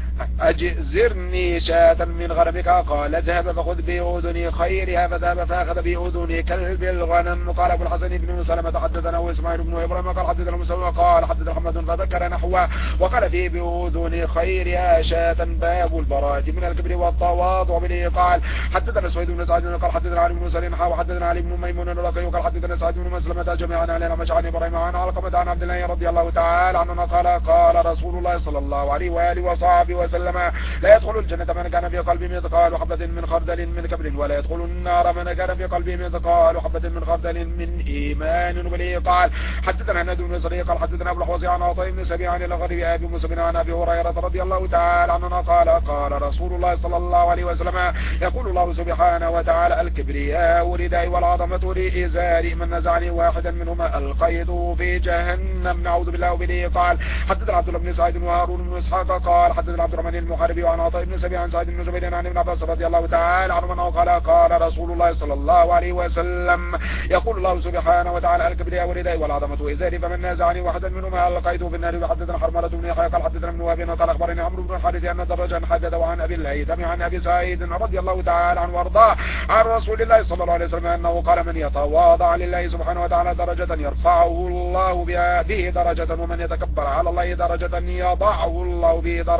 أجزرني شاة من غنمك قال اذهب فخذ بأذن خيرها فذهب فأخذ بأذن كلب الغنم. قال أبو الحسن بن سلمة حدثنا إسماعيل بن إبراهيم قال حدثنا مسلم قال حدثنا محمد فذكر نحوه وقال فيه بأذن خيرها شاة باب البراءة من الكبر والتواضع به. قال حدثنا سويد بن سعد قال حدثنا علي بن سرين وحدثنا علي بن ميمون الرقي قال حدثنا سعد بن مسلمة جميعا عن الأعمش عن إبراهيم عن علقمة عن عبد الله رضي الله تعالى عنه قال رسول الله صلى الله عليه وآله وصحبه وسلم لا يدخل الجنة من كان في قلبه مثقال حبة من خردل من كبر ولا يدخل النار من كان في قلبه مثقال حبة من خردل من إيمان. وبه قال حدثنا هناد بن سري قال حدثنا أبو الحوصي عن عطاء بن سبيع عن الغريب أبي موسى عن أبي هريرة رضي الله تعالى عنه قال رسول الله صلى الله عليه وسلم يقول الله سبحانه وتعالى الكبرياء رداء والعظمة لإزاري من نزعني واحدا منهما القيد في جهنم نعوذ بالله. وبه قال حدثنا عبد الله بن سعيد وهارون بن إسحاق قال حدثنا عبد الرحمن المحاربي وعن عطاء بن سبيع عن سعيد بن جبير عن ابن عباس رضي الله تعالى عنه قال رسول الله صلى الله عليه وسلم يقول الله سبحانه وتعالى الكبرياء والرداء والعظمة إزاري فمن نازعني واحدا منهما ألقيته في النار. وحدثنا حرملة بن يحيى قال حدثنا ابن وهب قال أخبرني عمرو بن الحارث أن درجا حدثه عن أبي الهيثم عن أبي سعيد رضي الله تعالى عنه وارضاه عن رسول الله صلى الله عليه وسلم أنه قال من يتواضع لله سبحانه وتعالى درجة يرفعه الله به درجة ومن يتكبر على الله درجة يضعه الله به درجة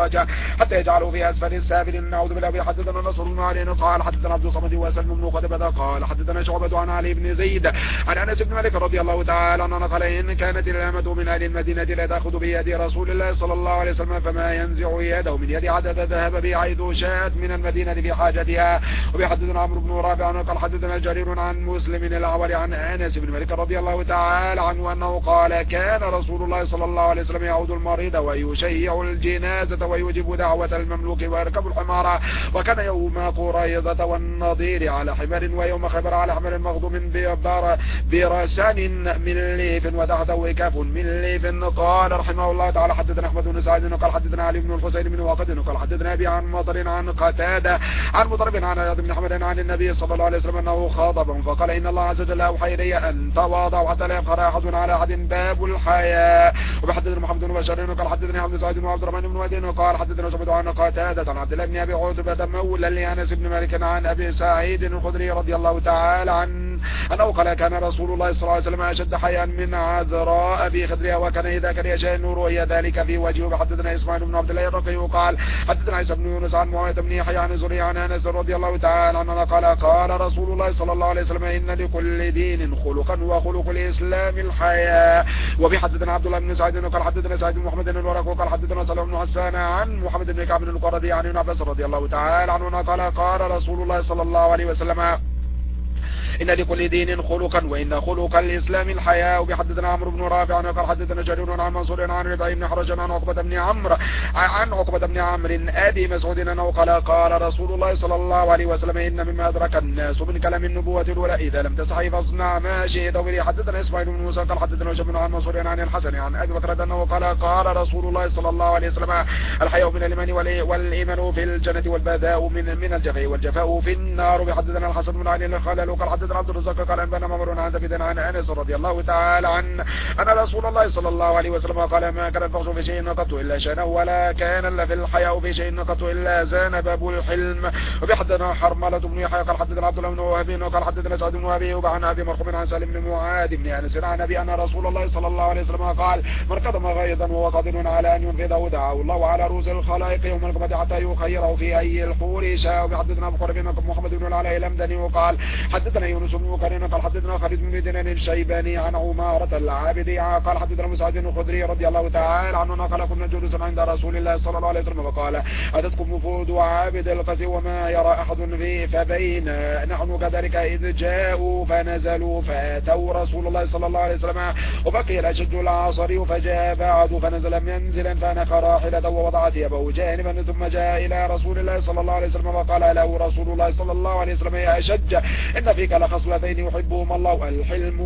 حتى يجعله في اسفل السافل. نعوذ بالله. حدثنا نصر بن علي قال حدثنا عبد الصمد وسلم بن قتيبة قال حدثنا شعبة عن علي بن زيد عن انس بن مالك رضي الله تعالى عنه قال ان كانت الامة من اهل المدينة لا تاخذ بيد رسول الله صلى الله عليه وسلم فما ينزع يده من يد عدد ذهب به حيث شاءت من المدينة في حاجتها. وبحدثنا عمرو بن رافع قال حدثنا جرير عن مسلم الاعور عن انس بن مالك رضي الله تعالى عنه انه قال كان رسول الله صلى الله عليه وسلم يعود المريض ويشيع الجنازة ويجيب دعوة المملوك ويركب الحمار. وكان يوم قريظة والنضير على حمار ويوم خبر على حمار مغضوم برسان من ليف وتحته وكاف من ليف. قال رحمه الله تعالى حدثنا احمد بن سعيد قال حدثنا علي بن الحسين بن واقد قال حدثنا ابي عن مطر عن قتادة عن مضرب عن عياض بن حمد عن النبي صلى الله عليه وسلم انه خاطبهم فقال ان الله عز وجل اوحى الي ان تواضعوا حتى لا يفخر احد على احد باب الحياء. وبحدثنا محمد بن بشار قال حدثنا عبد سعيد وعبد الرحمن بن مهدي قال حدثنا شعبة عن قتادة عن عبد الله بن ابي عتبة مولى لانس بن مالك عن ابي سعيد الخدري رضي الله تعالى عنه انه قال كان رسول الله صلى الله عليه وسلم اشد حياء من عذراء في خدرها وكان اذا كان يشاء النور وهي ذلك في وجهه. وحدثنا اسماعيل بن عبد الله الرقي قال حدثنا عيسى بن يونس عن معاوية بن يحيى عن زريع عن انس رضي الله تعالى عنه قال قال رسول الله صلى الله عليه وسلم ان لكل دين خلقا وخلق الاسلام الحياء. وبحدثنا عبد الله بن سعيد قال حدثنا سعيد بن محمد بن الورق وقال حدثنا سلام بن حسان عن محمد بن كعب القرظي عن ابن عباس رضي الله تعالى عنه قال قال رسول الله صلى الله عليه وسلم إن لكل دين خلقا وإن خلق الإسلام الحياء. وبحدثنا عمرو بن رافع قال حدثنا جرير عن منصور عن ربيع بن حرج عن عقبة بن عمرو أبي مسعود أنه قال قال رسول الله صلى الله عليه وسلم إن مما أدرك الناس من كلام النبوة الأولى إذا لم تستحي فاصنع ما شئت. وحدثنا إسماعيل بن موسى قال حدثنا شبن عن منصور عن الحسن عن أبي بكر أنه قال قال رسول الله صلى الله عليه وسلم الحياء من الإيمان والإيمان في الجنة والبذاء من الجفاء والجفاء في النار. وبحدثنا الحسن بن علي الخلال قال حدثنا عبد الرزاق قال انبانا ممر عن ثابت عن انس رضي الله تعالى عنه ان رسول الله صلى الله عليه وسلم قال ما كان الفحش في شيء قط الا شانه ولا كان الا في الحياء في شيء قط الا زان باب الحلم. وبحدثنا حرملة بن يحيى قال حدثنا عبد الله بن وهب قال حدثنا سعد بن ابي وعن ابي مرحوم عن سالم بن معاذ بن انس عن ابي ان رسول الله صلى الله عليه وسلم قال من قدم غيظا وهو قادر على ان ينفذه دعاه الله على رؤوس الخلائق يوم القيامه حتى يخيره في اي الحور شاء. وبحدثنا ابو بكر بن محمد بن العلاء الامدني وقال حدثنا يونس بن بكر قال حدثنا خالد بن دينار الشيباني عن عمارة العابدي قال حدثنا مسعود الخدري رضي الله تعالى عنه قال كنا جلوسا عند رسول الله صلى الله عليه وسلم فقال اتتكم وفود عابد القسي وما يرى احد فيه فبين نحن كذلك اذ جاءوا فنزلوا فاتوا رسول الله صلى الله عليه وسلم وبقي الاشج العصري فجاء بعد فنزل منزلا فنخ راحلته ووضعت يده جانبا ثم جاء الى رسول الله صلى الله عليه وسلم وقال له رسول الله صلى الله عليه وسلم يا اشج ان فيك لخصلتين يحبهما الله الحلم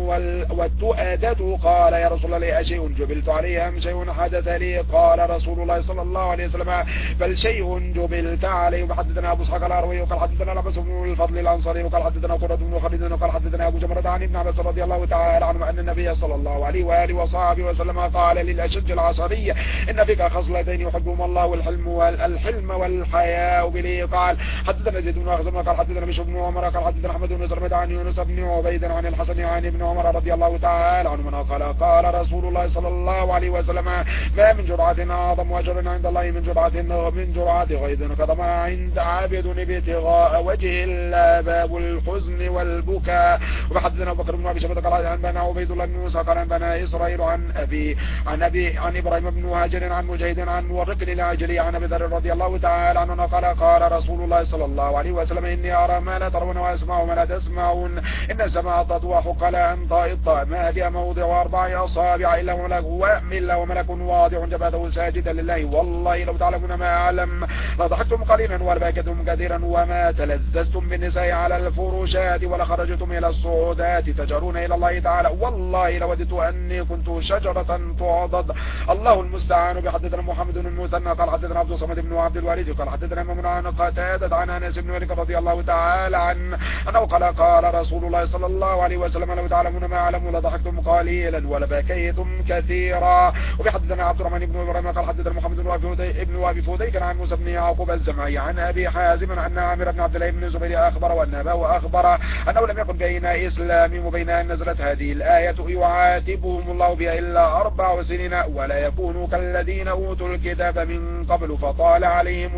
والتؤادة. قال يا رسول الله أشيء جبلت عليه أم شيء حدث لي؟ قال رسول الله صلى الله عليه وسلم بل شيء جبلت عليه. وحدثنا أبو اسحاق الهروي وقال حدثنا العباس بن الفضل الأنصاري وقال حدثنا قرة بن خالد وقال حدثنا أبو جمرة عن ابن عباس رضي الله تعالى عنه أن النبي صلى الله عليه وآله وصحبه وسلم قال للأشج العصري إن فيك خصلتين يحبهما الله الحلم والحياء بلي. قال حدثنا زيد بن أخزم قال حدثنا بشر بن عمر قال حدثنا أحمد بن سلمة عن يونس بن عبيد عن الحسن عن ابن عمر رضي الله تعالى عنهما قال قال رسول الله صلى الله عليه وسلم ما من جرعة أعظم أجر عند الله من جرعة غيظ كظما عند عابد ابتغاء وجه الله باب الحزن والبكاء. وحدثنا أبو بكر بن أبي شيبة قال أنبانا عبيد الله بن موسى قال أنبانا إسرائيل عن إبراهيم بن مهاجر عن مجاهد عن مورق العاجلي عن أبي ذر رضي الله تعالى عنه قال قال رسول الله صلى الله عليه وسلم إني أرى ما لا ترون وأسمع ما لا تسمعون إن السماء تطوح قلا أن طائط ما فيها موضع 4 أصابع إلا وملك واضع جبهته ساجدا لله والله لو تعلمون ما أعلم لضحكتم قليلا ولبكتم كثيرا وما تلذذتم بالنساء على الفروشات ولخرجتم إلى الصعودات تجرون إلى الله تعالى والله لوددت أني كنت شجرة تعضد. الله المستعان. بحدثنا محمد بن المثنى قال حدثنا عبد الصمد بن عبد الوارث قال حدثنا ممن عن قتادة عن أنس بن مالك رضي الله تعالى عنه أنه قال قال رسول الله صلى الله عليه وسلم لو تعلمون ما أعلم لضحكتم قليلا ولبكيتم كثيرا. وبحدثنا عبد الرحمن بن إبراهيم قال حدثنا محمد بن وابي فوديك عن موسى بن يعقوب الزمعي عن أبي حازم أن عامر بن عبد الله بن الزبير أخبر وأن أباه أخبر أنه لم يكن بين إسلام وبين أن نزلت هذه الآية يعاتبهم الله بها إلا 4 سنين ولا يكونوا كالذين أوتوا الكتاب من قبل فطال عليهم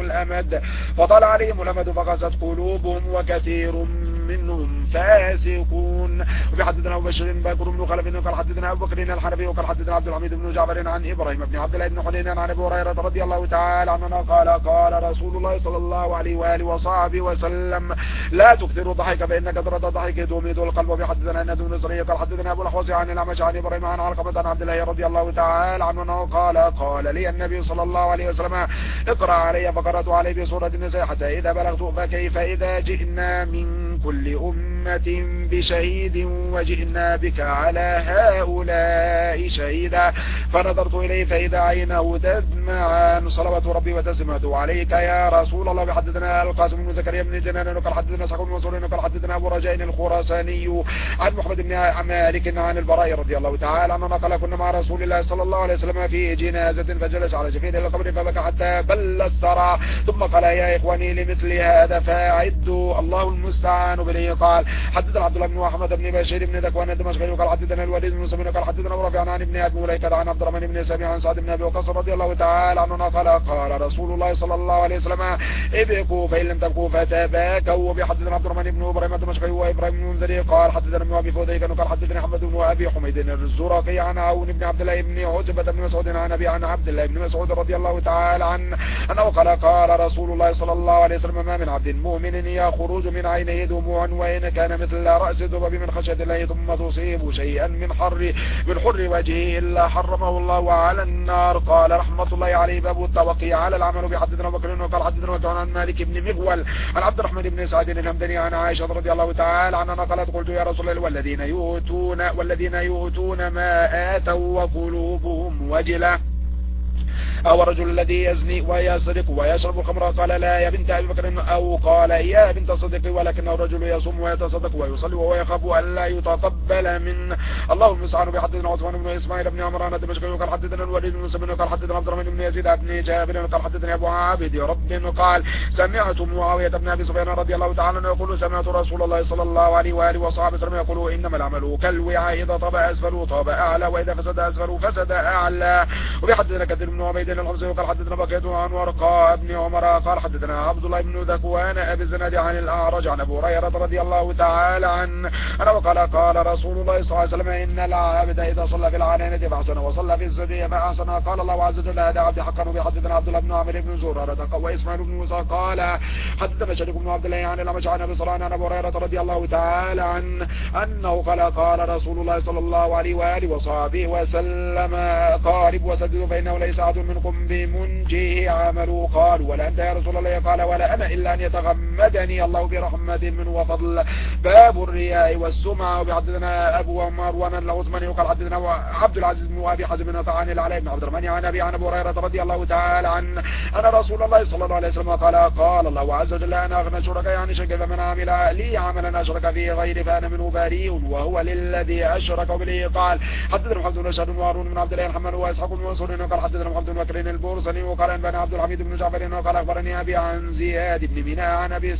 الأمد فقست قلوبهم وكثير منهم فاسقون. وبحدثنا أبو بشر بكر بن خلف قال حدثنا أبو بكر الحنفي وقال حدثنا عبد الحميد بن جعفر عن إبراهيم بن عبد الله بن حنين عن أبي هريرة رضي الله تعالى عنه قال رسول الله صلى الله عليه وآله وصحبه وسلم لا تكثروا الضحك فإن كثرة الضحك تميت القلب. وبحدثنا أن دون صلي قال حدثنا أبو الأحوص عن الأعمش عن إبراهيم عن علقمة عن عبد الله رضي الله تعالى عنه قال لي النبي صلى الله عليه وسلم اقرأ علي فقرأت عليه بسورة النساء حتى إذا بلغت فكيف إذا جئنا من كل أمة بشهيد وجئنا بك على هؤلاء شهيدا فنظرت إليه فإذا عينه تدمعان صلوات ربي وتسليماته عليك يا رسول الله. بحدثنا القاسم بن زكريا بن جنان قال حدثنا سعد بن منصور قال حدثنا أبو رجاء الخراساني عن محمد بن مالك عن البراء رضي الله تعالى عنه قال كنا مع رسول الله صلى الله عليه وسلم في جنازة فجلس على شفير القبر فبكى حتى بل الثرى ثم قال يا إخواني لمثل هذا فأعدوا الله المستعان به. قال حدثنا عبد الله بن محمد بن بشير بن ذكوان الدمشقي قال حدثنا الوليد بن سمين قال حدثنا رافع عن ابن ابي مليكة عن عبد الرحمن بن سامي عن سعد بن ابي وقاص رضي الله تعالى عنه قال رسول الله صلى الله عليه وسلم ابكوا فإن لم تبكوا فتباكوا. وبحدثنا عبد الرحمن بن ابراهيم الدمشقي وابراهيم بن منذر قال حدثنا ابن ابي فوديك قال حدثنا محمد بن ابي حميد الزرقي عن عون بن عبد الله بن عتبة بن مسعود عن ابي عن عبد الله بن مسعود رضي الله تعالى عنه انه قال رسول الله صلى الله عليه وسلم ما من عبد مؤمن يخرج من عينه دموع وإن كان مثل رأس ذباب من خشية الله ثم تصيب شيئا من حر وجهه إلا حرمه الله على النار. قال رحمة الله عليه باب التوقي على العمل. بحدثنا بكر وقال حدثنا وكان عن مالك بن مغول عن عبد الرحمن بن سعد الهمداني عن عائشة رضي الله تعالى عنها قالت قلت يا رسول الله والذين يؤتون ما آتوا وقلوبهم وجلة أو الرجل الذي يزني ويسرق ويشرب الخمر قال لا يا بنت أبي بكر أو قال يا بنت الصديق ولكنه الرجل يصوم ويتصدق ويصلي وهو يخاف ألا يتقبل من الله المستعان. بحدثنا عثمان بن إسماعيل بن عمران الدمشقي قال حدثنا الوليد بن سمين قال حدثنا عبد الرحمن بن يزيد بن جابر قال حدثنا أبو عابد رب قال سمعت معاوية بن أبي سفيان رضي الله تعالى عنه يقول سمعت رسول الله صلى الله عليه وآله وصحبه وسلم يقول إنما العمل كالوعاء إذا طاب أسفل طاب أعلى وإذا فسد أسفل فسد أعلى. وبحدثنا كثير من عبيد الحمصي وقال حدثنا بقية عن ورقاء بن عمر قال حدثنا عبد الله بن ذكوان أبي الزناد عن الأعرج عن أبو هريرة رضي الله تعالى عنه أنه قال رسول الله صلى الله عليه وسلم إن العبد إذا صلى في العلانية فأحسن وصلى في السرية فأحسن قال الله عز وجل هذا عبد حقا. وبحدثنا عبد الله بن عامر بن زرارة وإسماعيل بن موسى قال حدثنا شريك بن عبد الله عن الأعمش عن أبي صلان عن أبو هريرة رضي الله تعالى عنه أنه قال رسول الله صلى الله عليه وآله وصحبه وسلم قارب وسددوا فإنه ليس أحد منكم بمنجيه عمله. قال ولا أنت يا رسول الله قال ولا أنا إلا أن يتغمدني الله برحمة منه وفضل. باب الرياء والسمعة. وبحدثنا أبو عمر وأنا العثماني وقال حدثنا عبد العزيز بن أبي حازم عن العلاء بن عبد الرحمن عن أبي عن أبو هريرة رضي الله تعالى عنه أن رسول الله صلى الله عليه وسلم قال الله عز وجل أنا أغنى شركاء يعني شرك فمن عمل لي عملا أشرك فيه غيري فأنا منه بريء وهو للذي أشرك به. قال حدثنا محمد بن بشار وهارون بن عبد الله الحمل وإسحاق بن منصور قال حدثنا محمد بن بكر البورسلي وقال أنبأنا عبد الحميد بن جعفر وقال أخبرني أبي عن زياد بن ميناء عن أبي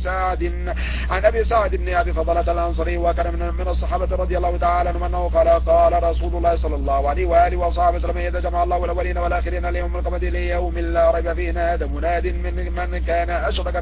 سعد بن أبي فضلة الأنصاري وكان من الصحابة رضي الله تعالى عنهم أنه قال رسول الله صلى الله عليه وآله وصحبه وسلم إذا جمع الله الأولين والآخرين ليوم القيامة ليوم لا ريب فيه نادى مناد من كان أشرك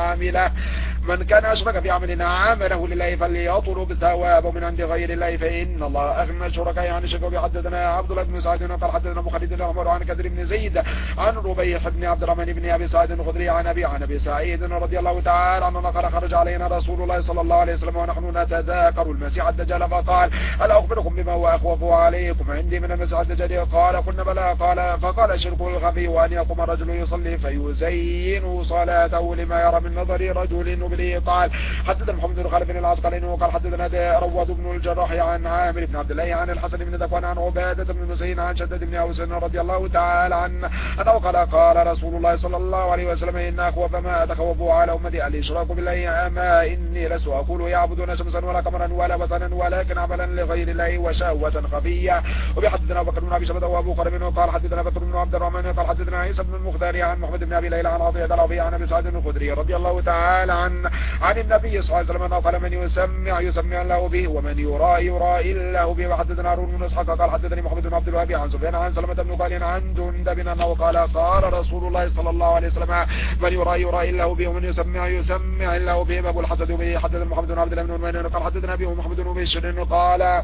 في عمل عمله لله فليطلب ثوابه من عند غير الله فإن الله أغنى شركاء يعني شركوا. بحدثنا عبد الله بن سعد قال حدثنا مخلد الأحمر عن كثير بن زيد عن ربيح بن عبد الرحمن بن أبي سعد الخدري عن أبي سعيد رضي الله تعالى عنه قال خرج علينا رسول الله صلى الله عليه وسلم ونحن نتذاكر المسيح الدجال فقال ألا أخبركم بما هو أخوف عليكم عندي من المسيح الدجال؟ قال قلنا بلى. فقال الشرك الخفي وأن يقوم الرجل يصلي فيزين صلاته لما يرى من نظر رجل به قال حدثنا محمد بن خالد العسقلاني وقال حدثنا رواد بن الجراح عن عامر بن عبد الله عن الحسن بن ذكوان عن عبادة بن مسعود عن شداد بن أوس رضي الله تعالى عنه أنه قال رسول الله صلى الله عليه وسلم إن أخوف ما أتخوف على أمتي الإشراك بالله أما إني لست أقول يعبدون شمسا ولا قمرا ولا وثنا ولكن عملا لغير الله وشهوة خفية. وبحدثنا بكر بن أبي شيبة وأبو قريب قال حدثنا بكر بن عبد الرحمن قال حدثنا عيسى بن المختار عن محمد بن أبي ليلى عن عطية العوفي عن أبي سعيد الخدري رضي الله تعالى عن النبي صلى الله عليه وسلم قال من يسمع الله به ومن يرائي الله به. وحدثنا هارون بن اسحاق قال حدثني محمد بن عبد الوهاب عن سفيان عن سلمة بن قال عن جندب انه قال رسول الله صلى الله عليه وسلم من يرائي الله به ومن يسمع الله به. باب الحسد به. حدثنا محمد بن عبد الله بن عمر قال حدثنا به محمد بن بشر قال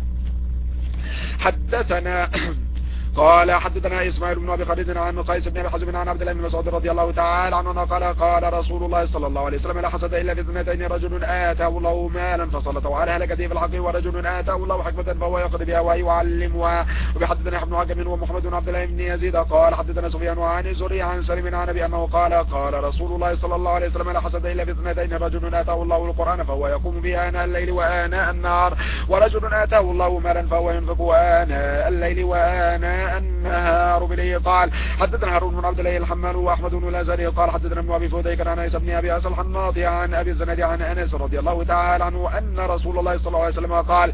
حدثنا إسماعيل بن أبي خالد عن قيس بن أبي حازم عن عبد الله بن مسعود رضي الله تعالى عنه قال رسول الله صلى الله عليه وسلم لا حسد إلا في اثنتين رجل آتاه الله مالا فسلطه على هلكته في الحق ورجل آتاه الله حكمة فهو يقضي بها ويعلمها. وبحدثنا ابن حكم ومحمد بن عبد الله بن يزيد قال حدثنا سفيان عن الزهري عن سلم عن أبي أنه قال رسول الله صلى الله عليه وسلم لا حسد إلا في اثنتين رجل آتاه الله القرآن فهو يقوم به آناء الليل وآناء النهار ورجل آتاه الله مالا فهو ينفق آناء الليل وآناء النهار بليه. قال حدثنا هارون بن عبد الله الحمال واحمد بن الازهري قال حدثنا ابن ابي فديك عن عيسى بن ابي اسل الحناطي عن ابي الزناد عن انس رضي الله تعالى عنه ان رسول الله صلى الله عليه وسلم قال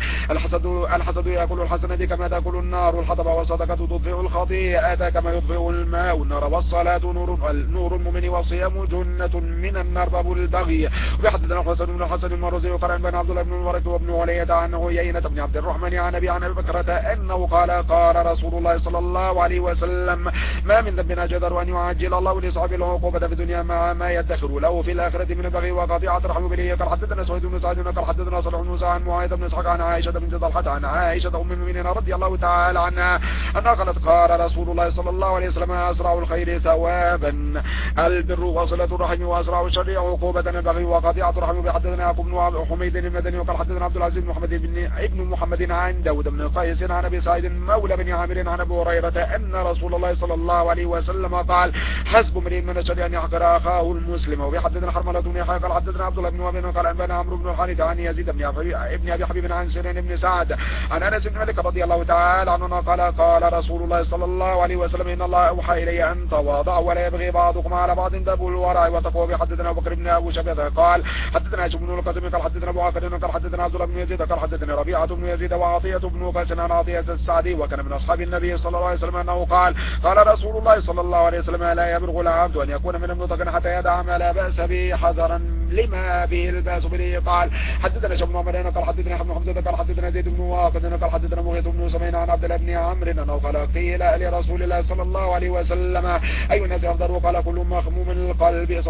الحسد ياكل الحسنه كما تاكل النار الحطب والصدقه تطفئ الخطيئه كما يطفئ الماء النار والصلاه نور المؤمن والصيام جنه من النار. باب البغي. وحدثنا الحسن بن الحسن المروزي وقال بن عبد الله بن المبارك وابن علية عن عيينة بن عبد الرحمن عن ابي بكرة انه قال رسول الله صلى الله عليه وسلم ما من ذنب أجدر أن يعجل الله لصاحبه العقوبة في الدنيا مع ما يدخر له في الآخرة من البغي وقطيعة رحم به. قال حدثنا سعيد بن سعد قال حدثنا صالح بن موسى عن معاذ بن اسحاق عن عائشة بنت طلحة عن عائشة أم المؤمنين رضي الله تعالى عنها أنها قالت قال رسول الله صلى الله عليه وسلم أسرع الخير ثوابا البر وصلة الرحم وأسرع الشر عقوبة البغي وقطيعة رحم. بحدثنا يعقوب بن حميد المدني وقال حدثنا عبد العزيز بن محمد ابن محمد عن داود بن قيس عن أبي سعيد مولى بن عامر عن أبي هريرة أن رسول الله صلى الله عليه وسلم قال حسب امرئ من الشر أن يحقر أخاه المسلم. وبحدثنا حرملة بن يحيى قال حدثنا عبد الله بن وهب قال أنبأنا عمرو بن الحارث عن يزيد بن أبي حبيب عن سنان بن سعد عن أنس بن مالك رضي الله تعالى عنه قال رسول الله صلى الله عليه وسلم إن الله أوحى إلي أن تواضع ولا يبغي بعضكم على بعض باب الورع وتقوى. بحدثنا أبو بكر بن أبو شيبة قال حدثنا هشام بن القاسم قال حدثنا أبو عقيل قال حدثنا عبد الله بن يزيد قال حدثنا ربيعة بن يزيد وعطية بن قيس عن عطية السعدي وكان من أصحاب النبي صلى الله عليه وسلم أنه قال رسول الله صلى الله عليه وسلم لا يبلغ العبد أن يكون من المتقين حتى يدع ما لا بأس به حذرا لما به الباس به. قال حدثنا شيخ محمد قال حدثنا ابن حمزة قال حدثنا زيد بن واقد قال حدثنا مغيث بن سمين عن عبد الله بن عمرو انه قال قيل لرسول الله صلى الله عليه وسلم اي الناس افضل؟ قال كل مخموم القلب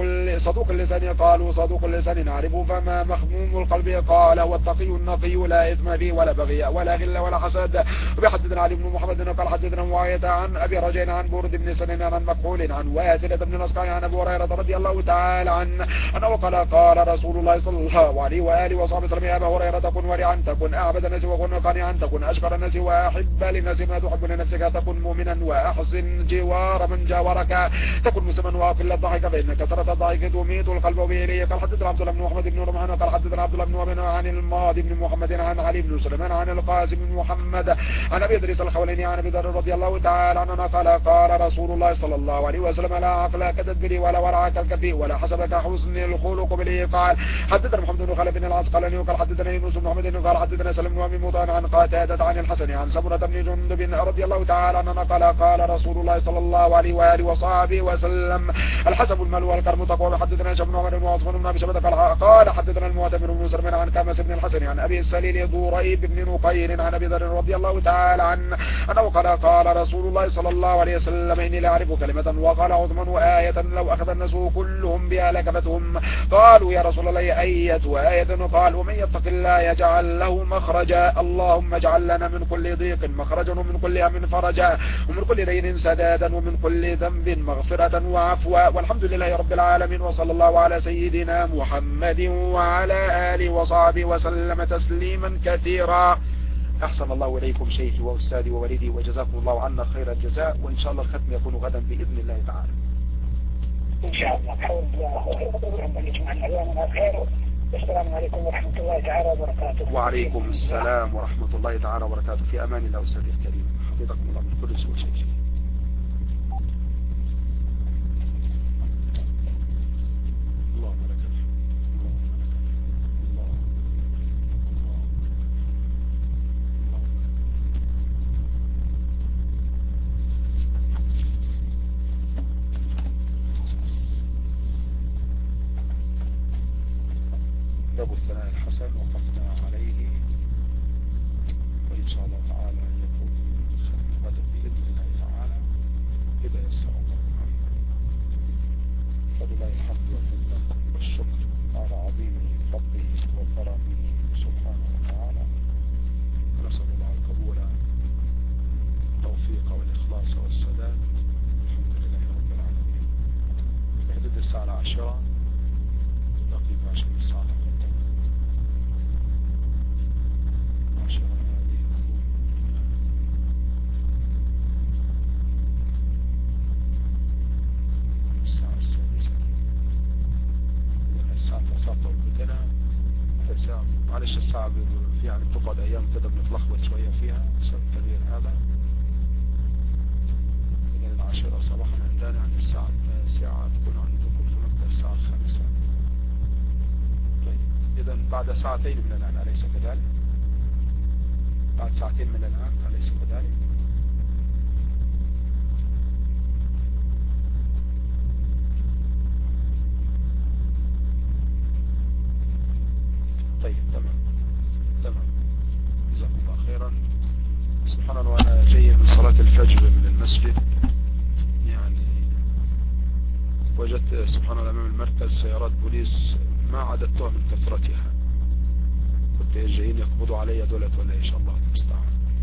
صدوق اللسان. قالوا صدوق اللسان نعرفه فما مخموم القلب؟ قال والتقي النقي لا اثم به ولا بغي ولا غل ولا حسد. وبحدثنا علي بن محمد قال حدثنا معاوية عن ابي رجاء عن برد بن سنين عن مكحول عن واثلة بن الأسقع عن ابي هريرة رضي الله تعالى عنه انه قال رسول الله صلى الله عليه واله وصحبه وسلم يا ابا هريرة تكن ورعا تكن اعبد الناس وكن قانعا تكن اشكر الناس واحب للناس ما تحب لنفسك تكن مؤمنا واحسن جوار من جاورك تكن مسلما واقل الضحك فان كثرة الضحك تميت القلب به اليه. قال حدثنا عبد الله بن محمد بن رمحان قال حدثنا عبد الله بن وهب عن الماضي بن محمد عن علي بن سليمان عن القاسم بن محمد عن ابي ادريس الخولاني عن ابي ذر رضي الله تعالى عنه قال رسول الله صلى الله عليه وسلم لا عقل كتدبري ولا ورع كالكفي ولا حسب كحسن الخلق به. قال حدثنا محمد بن خالد بن العسقلاني قال حدثنا يونس بن محمد قال حدثنا سلم بن ابي موطان عن قتادة عن الحسن عن سمرة بن جندب رضي الله تعالى عنه قال رسول الله صلى الله عليه واله وصحبه وسلم الحسب المال والكرم تقوى. حدثنا شيخ بن عمر بن عثمان بن ابي شيبة قال حدثنا المعتمر بن سلمان عن كامس بن الحسن عن ابي السليل ضريب بن نقير عن ابي ذر رضي الله تعالى عنه انه قال رسول الله صلى الله عليه وسلم اني لاعرف كلمة وقال عثمان آية لو اخذ الناس كلهم بها لكفتهم. قالوا يا رسول الله أية آية؟ قال ومن يتق الله يجعل له مخرجا اللهم اجعل لنا من كل ضيق مخرجا ومن كل هم فرجا ومن كل دين سدادا ومن كل ذنب مغفرة وعفوا. والحمد لله رب العالمين وصلى الله على سيدنا محمد وعلى آله وصحبه وسلم تسليما كثيرا. أحسن الله إليكم شيخي وأستاذي ووليدي وجزاكم الله عنا خير الجزاء. وإن شاء الله الختم يكون غدا بإذن الله تعالى. إن شاء الله بحول الله وربنا يجمعنا أيامنا بخير. السلام عليكم ورحمة الله تعالى وبركاته. وعليكم السلام ورحمة الله تعالى وبركاته. في أمان الله أستاذي الكريم، حفظكم الله من كل سوء شيء. باب الثناء الحسن وقفنا عليه، وإن شاء الله تعالى يكون غدا بإذن الله تعالى إذا يسر الله عنه. فلله الحمد والمنة والشكر على عظيم فضله وكرمه سبحانه وتعالى، ونسأل الله القبول التوفيق والإخلاص والسداد. الحمد لله رب العالمين. في حدود الساعة 10 دقيقة عشان الساعة الساعة السادسة. الساعة توقيتنا تساعد. معلش الساعة يعني بتقعد أيام كده بنتلخبط شوية فيها بسبب التغيير هذا. من 10 صباحا عندنا، عن الساعة 9 تكون عندكم في مكة الساعة 5. طيب إذا بعد ساعتين من الآن أليس كذلك؟ بعد ساعتين من الآن أليس كذلك؟ طيب تمام جزاكم الله خيرا. سبحان الله، وأنا جاي من صلاة الفجر من المسجد يعني وجدت سبحان الله أمام المركز سيارات بوليس ما عددتها من كثرتها. كنت جايين يقبضوا علي دولة ولا إن شاء الله المستعان.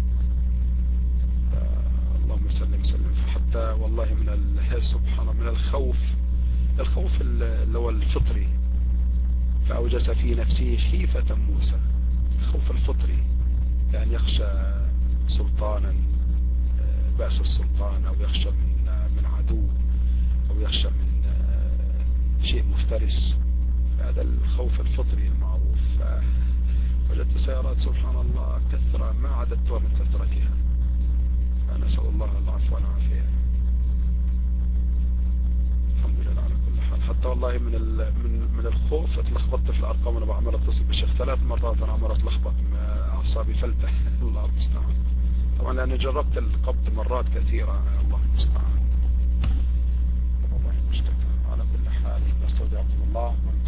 اللهم سلم. فحتى والله من سبحان الله من الخوف اللي هو الفطري، فأوجس في نفسه خيفة موسى. الخوف الفطري يعني يخشى سلطانا بأس السلطان، أو يخشى من عدو، أو يخشى من شيء مفترس. هذا الخوف الفطري المعروف. وجدت سيارات سبحان الله كثرة ما عددتها من كثرتها. فنسأل الله العفو والعافية. الحمد لله على كل حال. حتى والله من الخوف اتلخبطت في الأرقام وأنا بعمل اتصل بالشيخ 3 مرات. أنا عمال اتلخبط، أعصابي فلتة. الله المستعان. طبعا لأني جربت القبض مرات كثيرة. الله المستعان. الله المشتكى. على كل حال نستودعكم الله.